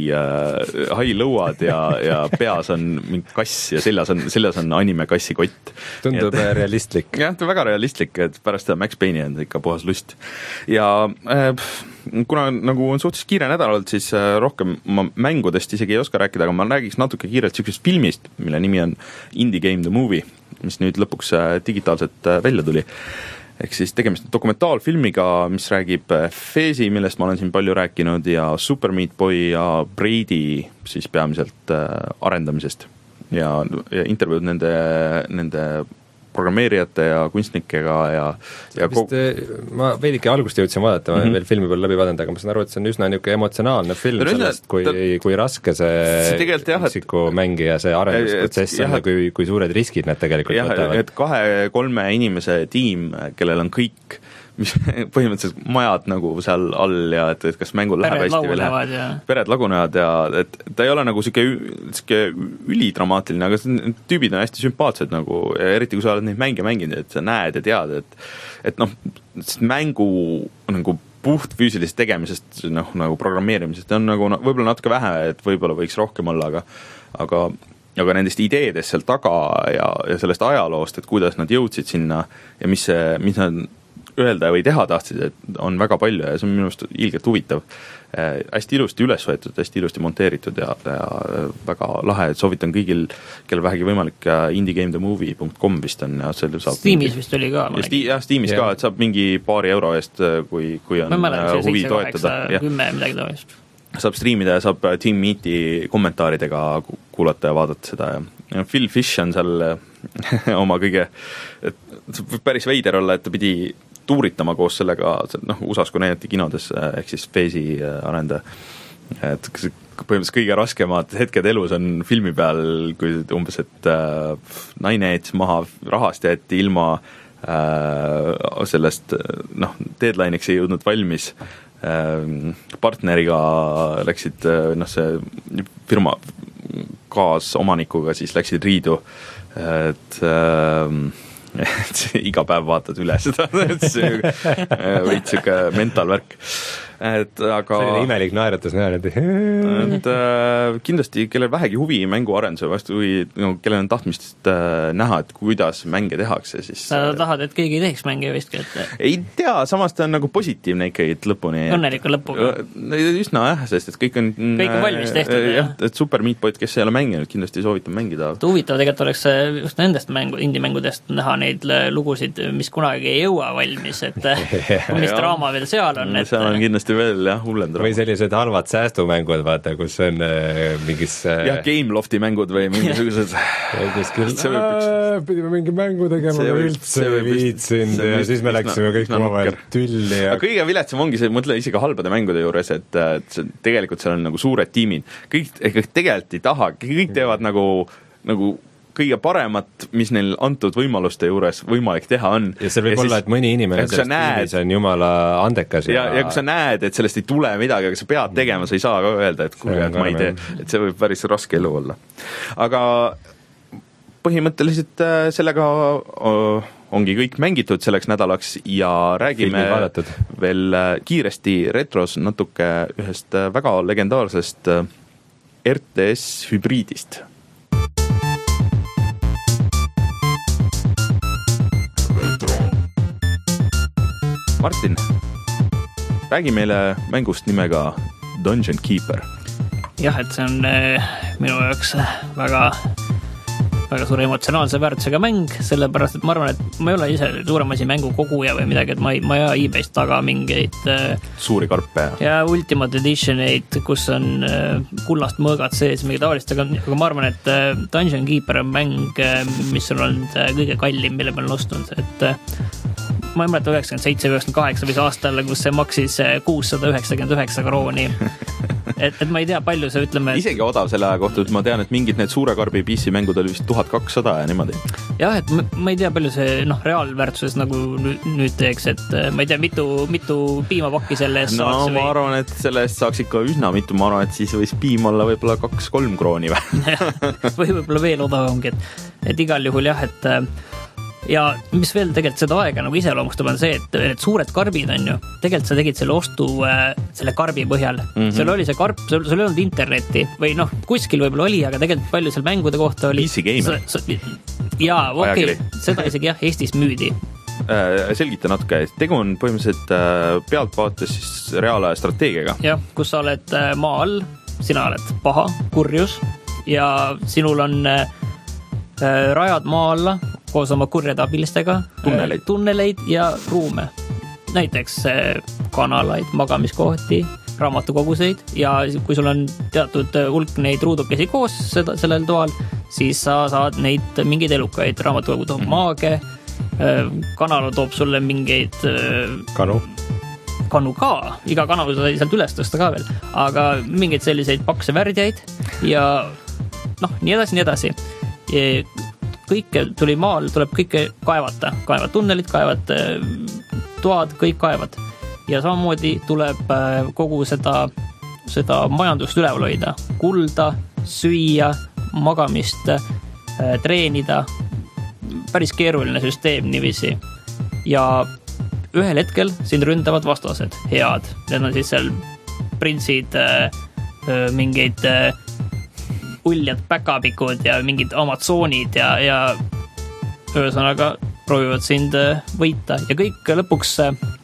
hai lõuad ja, ja peas on mingi kass ja seljas on, seljas on anime kassi kott. Tundub et, realistlik. Jah, ta on väga realistlik, et pärast seda Max Payne'i on ikka puhas lust. Ja äh, kuna nagu on suhteliselt kiire nädalalt, siis äh, rohkem ma mängudest isegi ei oska rääkida, aga ma räägiks natuke kiirelt siuksest filmist, mille nimi on Indie Game The Movie, mis nüüd lõpuks äh, digitaalselt äh, välja tuli. Ehk siis tegemist dokumentaalfilmiga, mis räägib Fezi, millest ma olen siin palju rääkinud, ja Super Meat Boy ja Brady siis peamiselt arendamisest ja, ja intervjuud nende, nende programmeerijate ja kunstnikega ja, ja vist, kogu... ma veidike algust jõudsin vaadata, ma mm -hmm. veel filmi peal läbi vaadanud, aga ma saan aru, et see on üsna niisugune emotsionaalne film no, sellest, kui, ta... kui raske see, see üksiku jah, mängija see arendusprotsess on ja kui, kui suured riskid need tegelikult jah, võtavad. Et kahe-kolme inimese tiim, kellel on kõik mis põhimõtteliselt majad nagu seal all ja et, et kas mängul läheb pered hästi või läheb. Ja. Pered lagunevad ja et ta ei ole nagu siuke, siuke ülidramaatiline, aga tüübid on hästi sümpaatsed nagu ja eriti kui sa oled neid mänge mänginud, et sa näed ja tead, et, et noh, mängu nagu puht füüsilisest tegemisest, noh, nagu programmeerimisest on nagu võib-olla natuke vähe, et võib-olla võiks rohkem olla, aga aga, aga nendest ideedest seal taga ja, ja sellest ajaloost, et kuidas nad jõudsid sinna ja mis see, mis nad öelda või teha tahtsid, et on väga palju ja see on minu arust ilgelt huvitav. Äh, hästi ilusti üles võetud, hästi ilusti monteeritud ja, ja väga lahe, et soovitan kõigil, kellel vähegi võimalik indie game the movie dot com vist on ja selle saab Steamis mingi... vist oli ka ja sti, jah, Steamis yeah. ka, et saab mingi paari euro eest, kui, kui on mäletan, huvi toetada kümme midagi toest. Saab striimida ja saab Team Meeti kommentaaridega kuulata ja vaadata seda ja, ja Phil Fish on seal oma kõige et päris veider olla, et ta pidi tuuritama koos sellega, noh, U S A-s kui näidati kinodes, ehk siis Fezi arendaja. Et põhimõtteliselt kõige raskemad hetked elus on filmi peal, kui umbes, et äh, naine jäeti maha, rahast jäeti ilma äh, sellest, noh, deadline'iks ei jõudnud valmis, äh, partneriga läksid, noh, see firma kaasomanikuga siis läksid riidu, et äh, et iga päev vaatad üle seda, et see võid siuke mentalvärk. Et aga selline imelik naeratus näha, et et äh, kindlasti, kellel vähegi huvi mänguarenduse vastu või no, kellel on tahtmist äh, näha, et kuidas mänge tehakse, siis sa äh, tahad, et keegi teeks mänge vistki, et ei tea, samas ta on nagu positiivne ikkagi lõpuni. Õnneliku lõpuga. Üsna jah, sest et kõik on kõik on valmis tehtud. Jah, et Super Meat Boy, kes ei ole mänginud, kindlasti soovitan mängida. Huvitav tegelikult oleks just nendest mängu, indie-mängudest näha neid lugusid, mis kunagi ei jõua valmis, et mis draama veel seal on. Et seal on kindlasti veel jah, hullendra. Või sellised halvad säästumängud, vaata, kus on äh, mingis äh... jah, Gamelofti mängud või mingisugused pidime mingi mängu tegema, aga üldse ei viitsinud ja siis me läksime kõik omavahel tülli ja... kõige viletsam ongi see, mõtle isegi halbade mängude juures, et, et tegelikult seal on nagu suured tiimid, kõik, kõik tegelikult ei taha, kõik teevad nagu, nagu kõige paremat, mis neil antud võimaluste juures võimalik teha on. Ja see võib ja olla, siis, et mõni inimene sellest näed, tiimis on jumala andekas. Ja, ja, ja kui sa näed, et sellest ei tule midagi, aga sa pead tegema, sa ei saa ka öelda, et kuule, et ma ei tee, et see võib päris raske elu olla. Aga põhimõtteliselt sellega ongi kõik mängitud selleks nädalaks ja räägime veel kiiresti retros natuke ühest väga legendaarsest R T S hübriidist. Martin, räägi meile mängust nimega Dungeon Keeper. Jah, et see on minu jaoks väga väga suure emotsionaalse väärtusega mäng, sellepärast, et ma arvan, et ma ei ole ise suurem asi mängu koguja või midagi, et ma ei, ma ei aja eBayst taga mingeid suuri karpe ja Ultimate Editioneid, kus on kullast mõõgad sees, mingi tavalist, aga, aga ma arvan, et Dungeon Keeper on mäng, mis on olnud kõige kallim, mille ma olen ostnud, et ma ei mäleta üheksakümmend seitse üheksakümmend kaheksa vist aastal, kus see maksis kuussada üheksakümmend üheksa krooni. Et, et ma ei tea, palju see ütleme... Isegi odav selle aja kohta, et ma tean, et mingid need suure karbi P C mängud oli vist tuhat kakssada ja niimoodi. Jah, et ma, ma ei tea, palju see noh, reaalväärtuses nagu nüüd teeks, et ma ei tea, mitu, mitu piimapakki selle eest no, saaks. No ma arvan, et selle eest saaks ikka üsna mitu, ma arvan, et siis võis piim olla võib-olla kaks-kolm krooni või? või võib-olla veel odavamgi, et, et igal juhul jah, et ja mis veel tegelikult seda aega nagu iseloomustab on see, et need suured karbid on ju, tegelikult sa tegid selle ostu äh, selle karbi põhjal. Mm -hmm. Seal oli see karp, sul, sul ei olnud internetti või noh, kuskil võib-olla oli, aga tegelikult palju seal mängude kohta oli. Easy Gamer. Jaa, okei, okay, seda isegi jah, Eestis müüdi. Äh, selgita natuke, tegu on põhimõtteliselt äh, pealtvaates siis reaalaja strateegiaga. Jah, kus sa oled äh, maa all, sina oled paha, kurjus ja sinul on äh, rajad maa alla koos oma kurjade abilistega tunneleid. tunneleid ja ruume. Näiteks kanalaid, magamiskohti, raamatukoguseid ja kui sul on teatud hulk neid ruudukesi koos seda, sellel toal, siis sa saad neid mingeid elukaid. Raamatukogu toob maage, kanal toob sulle mingeid kanu kanu ka, iga kanu sai sealt üles tõsta ka veel, aga mingeid selliseid pakse värdjaid ja noh, nii edasi, nii edasi. Kõike tuli maal, tuleb kõike kaevata, kaevad tunnelid, kaevad toad, kõik kaevad ja samamoodi tuleb kogu seda, seda majandust üleval hoida, kulda, süüa, magamist, treenida, päris keeruline süsteem niiviisi ja ühel hetkel siin ründavad vastased, head, need on siis seal printsid, mingeid uljad päkapikud ja mingid amatsoonid ja, ja ühesõnaga proovivad sind võita ja kõik lõpuks,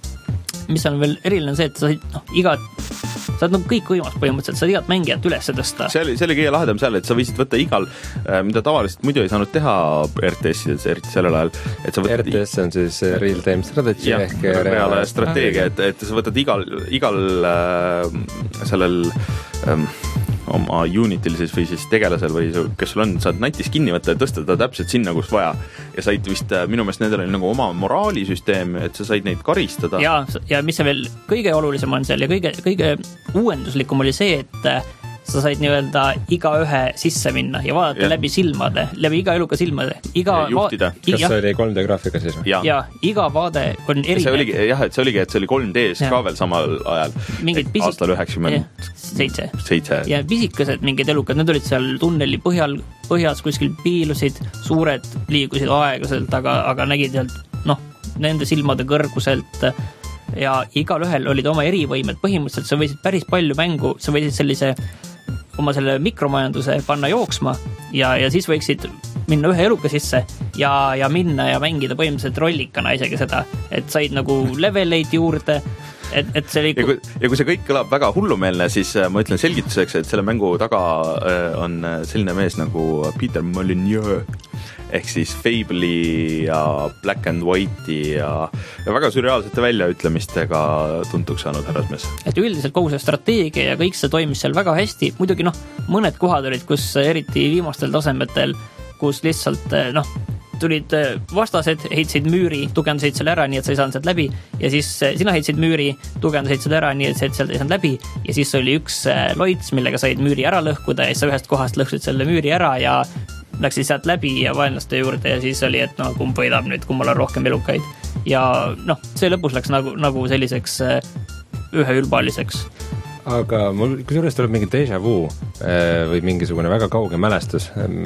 mis on veel eriline see, et sa said no, igat, sa oled nagu kõik võimas põhimõtteliselt, sa saad igat mängijat üles tõsta. See oli, see oli kõige lahedam seal, et sa võisid võtta igal, mida tavaliselt muidu ei saanud teha R T S-ides, eriti sellel ajal. Et sa võtad... R T S on siis Real Time Strategy ja, ehk reaalaja strateegia, et, et sa võtad igal, igal äh, sellel ähm, oma unitil siis või siis tegelasel või kes sul on, saad natis kinni võtta ja tõsta ta täpselt sinna, kus vaja. Ja said vist, minu meelest nendel oli nagu oma moraalisüsteem, et sa said neid karistada. Ja, ja mis see veel kõige olulisem on seal ja kõige, kõige uuenduslikum oli see, et sa said nii-öelda iga ühe sisse minna ja vaadata ja. läbi silmade, läbi iga eluka silmade. Iga juhtida. Va- Kas see oli kolm D graafika siis? Ja. ja, iga vaade on erinev. See oligi, jah, et see oligi, et see oli kolm D-s ka veel samal ajal. Mingid pisik... Aastal üheksakümmend seitse. seitse. Ja pisikesed mingid elukad, need olid seal tunneli põhjal, põhjas kuskil piilusid, suured liigusid aeglaselt, aga, aga nägid sealt, noh, nende silmade kõrguselt ja igal ühel olid oma erivõimed. Põhimõtteliselt sa võisid päris palju mängu, sa võisid sellise oma selle mikromajanduse panna jooksma ja, ja siis võiksid minna ühe eluka sisse ja, ja minna ja mängida põhimõtteliselt rollikana isegi seda, et said nagu leveleid juurde, et, et see oli... Ja kui, ja kui see kõik kõlab väga hullumeelne, siis ma ütlen selgituseks, et selle mängu taga on selline mees nagu Peter Molyneux ehk siis Fable'i ja Black and White'i ja, ja väga sürreaalsete väljaütlemistega tuntuks saanud härrasmees. Et üldiselt kogu see strateegia ja kõik see toimis seal väga hästi, muidugi noh, mõned kohad olid, kus eriti viimastel tasemetel, kus lihtsalt noh, tulid vastased, heitsid müüri, tugevdasid selle ära, nii et sa ei saanud sealt läbi ja siis sina heitsid müüri, tugevdasid selle ära, nii et sealt ei saanud läbi ja siis oli üks loits, millega said müüri ära lõhkuda ja siis sa ühest kohast lõhkusid selle müüri ära ja läksid sealt läbi ja vaenlaste juurde ja siis oli, et no kumb võidab nüüd, kummal on rohkem elukaid ja noh, see lõpus läks nagu, nagu selliseks üheülbaliseks. Aga mul kusjuures tuleb mingi déjà vu või mingisugune väga kauge mälestus,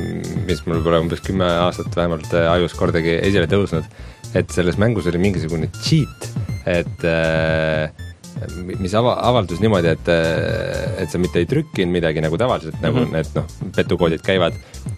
mis mul pole umbes kümme aastat vähemalt ajus kordagi esile tõusnud, et selles mängus oli mingisugune cheat, et mis ava, avaldus niimoodi, et, et sa mitte ei trükkinud midagi nagu tavaliselt, nagu mm-hmm. need noh, petukoodid käivad,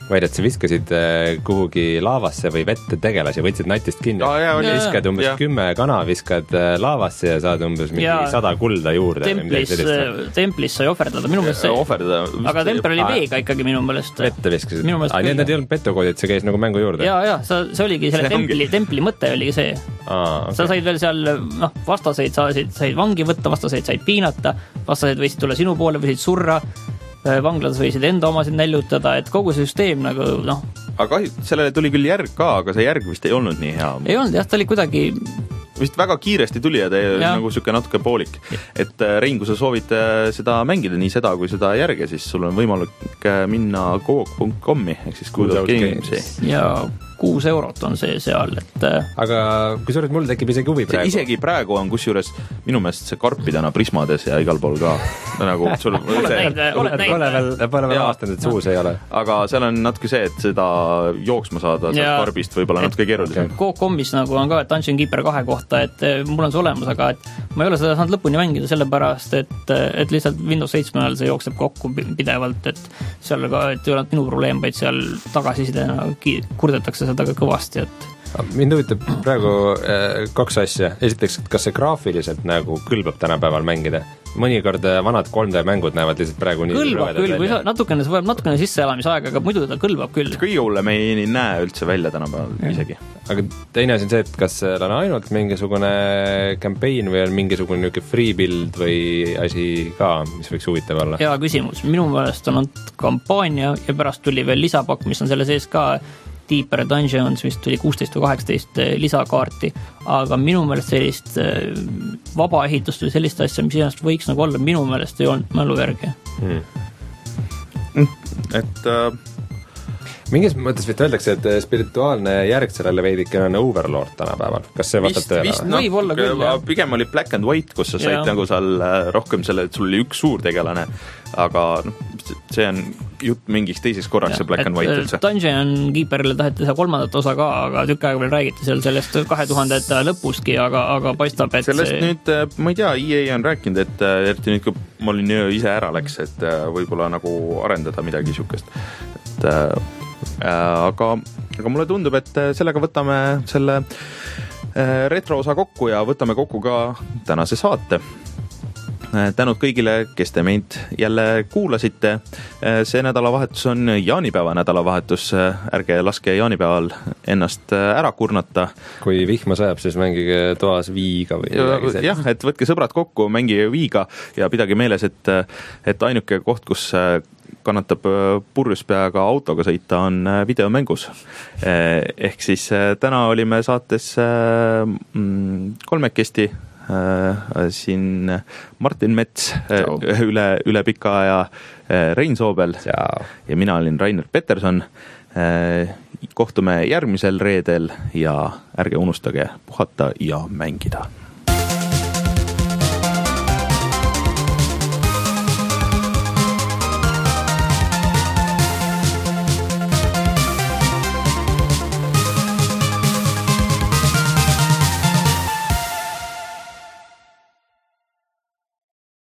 vaid et sa viskasid kuhugi laavasse või vette tegelasi, võtsid natist kinni ja, ja, ja, viskad umbes ja. kümme kana, viskad laavasse ja saad umbes mingi ja. sada kulda juurde. Templis, templis sai ohverdada, minu meelest see ohverdada. aga tempel oli veega ikkagi minu meelest. Vette viskasid, aga need ei olnud petukoodid, see käis nagu mängu juurde. ja, ja, see oligi selle see templi, templi mõte oligi see. Aa, okay. Sa said veel seal, noh, vastaseid said, said vangi võtta, vastaseid said piinata, vastased võisid tulla sinu poole, võisid surra, vanglades võisid enda omasid näljutada, et kogu see süsteem nagu, noh. Aga kahju, sellele tuli küll järg ka, aga see järg vist ei olnud nii hea. Ei olnud, jah, ta oli kuidagi vist väga kiiresti tuli ja ta ja. nagu siuke natuke poolik. Et Rein, kui sa soovid seda mängida nii seda kui seda järge, siis sul on võimalik minna koog punkt com-i ehk siis Good Old Gamesi. Ja kuus eurot on see seal, et aga kui suured mul tekib isegi huvi praegu. Isegi praegu on kusjuures minu meelest see karpi täna Prismades ja igal pool ka nagu sul oled näinud, oled näinud. Pole veel, pole veel aastanud, et suus ei ole. Aga seal on natuke see, et seda jooksma saada sealt karbist võib-olla natuke keerulisem. Coop punkt com-is nagu on ka Dungeon Keeper kahe kohta, et mul on see olemas, aga et ma ei ole seda saanud lõpuni mängida sellepärast, et, et lihtsalt Windows seitse ajal see jookseb kokku pidevalt, et seal ka, et ei ole minu probleem, vaid seal tagasisidena kurdetakse seda ka kõvasti, et mind huvitab praegu äh, kaks asja. Esiteks, kas see graafiliselt nagu kõlbab tänapäeval mängida? Mõnikord vanad kolm D mängud näevad lihtsalt praegu nii kõlbab küll, kui sa natukene, see vajab natukene sisseelamisaega, aga muidu ta kõlbab küll. Kõige hullem ei näe üldse välja tänapäeval ja. Isegi. Aga teine asi on see, et kas seal on ainult mingisugune campaign või on mingisugune niuke free build või asi ka, mis võiks huvitav olla? Hea küsimus. Minu meelest on olnud kampaania ja pärast tuli veel lisapakk, mis on selle sees ka Deeper Dungeons, mis tuli kuusteist või kaheksateist lisakaarti, aga minu meelest sellist vaba ehitust või sellist asja, mis ennast võiks nagu olla, minu meelest ei olnud mälu järgi. Hmm. Et äh... mingis mõttes vist öeldakse, et spirituaalne järg sellele veidike on Overlord tänapäeval. Kas see vastab tõele? No, võib olla küll, jah. Pigem oli Black and White, kus sa said ja. Nagu seal rohkem selle, et sul oli üks suur tegelane, aga noh, see on jutt mingiks teiseks korraks ja, see Black and White üldse. Dungeon Keeperile taheti teha kolmandat osa ka, aga tükk aega veel räägiti seal sellest kahe tuhandete lõpuski, aga, aga paistab, et sellest see... nüüd, ma ei tea, E A on rääkinud, et eriti nüüd, kui ma olin ise ära läks, et võib-olla nagu arendada midagi siukest. Et aga, aga mulle tundub, et sellega võtame selle retro-osa kokku ja võtame kokku ka tänase saate. Tänud kõigile, kes te meid jälle kuulasite. See nädalavahetus on jaanipäeva nädalavahetus. Ärge laske jaanipäeval ennast ära kurnata. Kui vihma sajab, siis mängige toas Viiga või midagi sellist. Jah, et võtke sõbrad kokku, mängige Viiga ja pidage meeles, et, et ainuke koht, kus kannatab purjus peaga autoga sõita, on videomängus. Ehk siis täna olime saates kolmekesti siin Martin Mets Ciao. üle, üle pika aja Rein Soobel Ciao. Ja mina olin Rainer Peterson. Kohtume järgmisel reedel ja ärge unustage puhata ja mängida.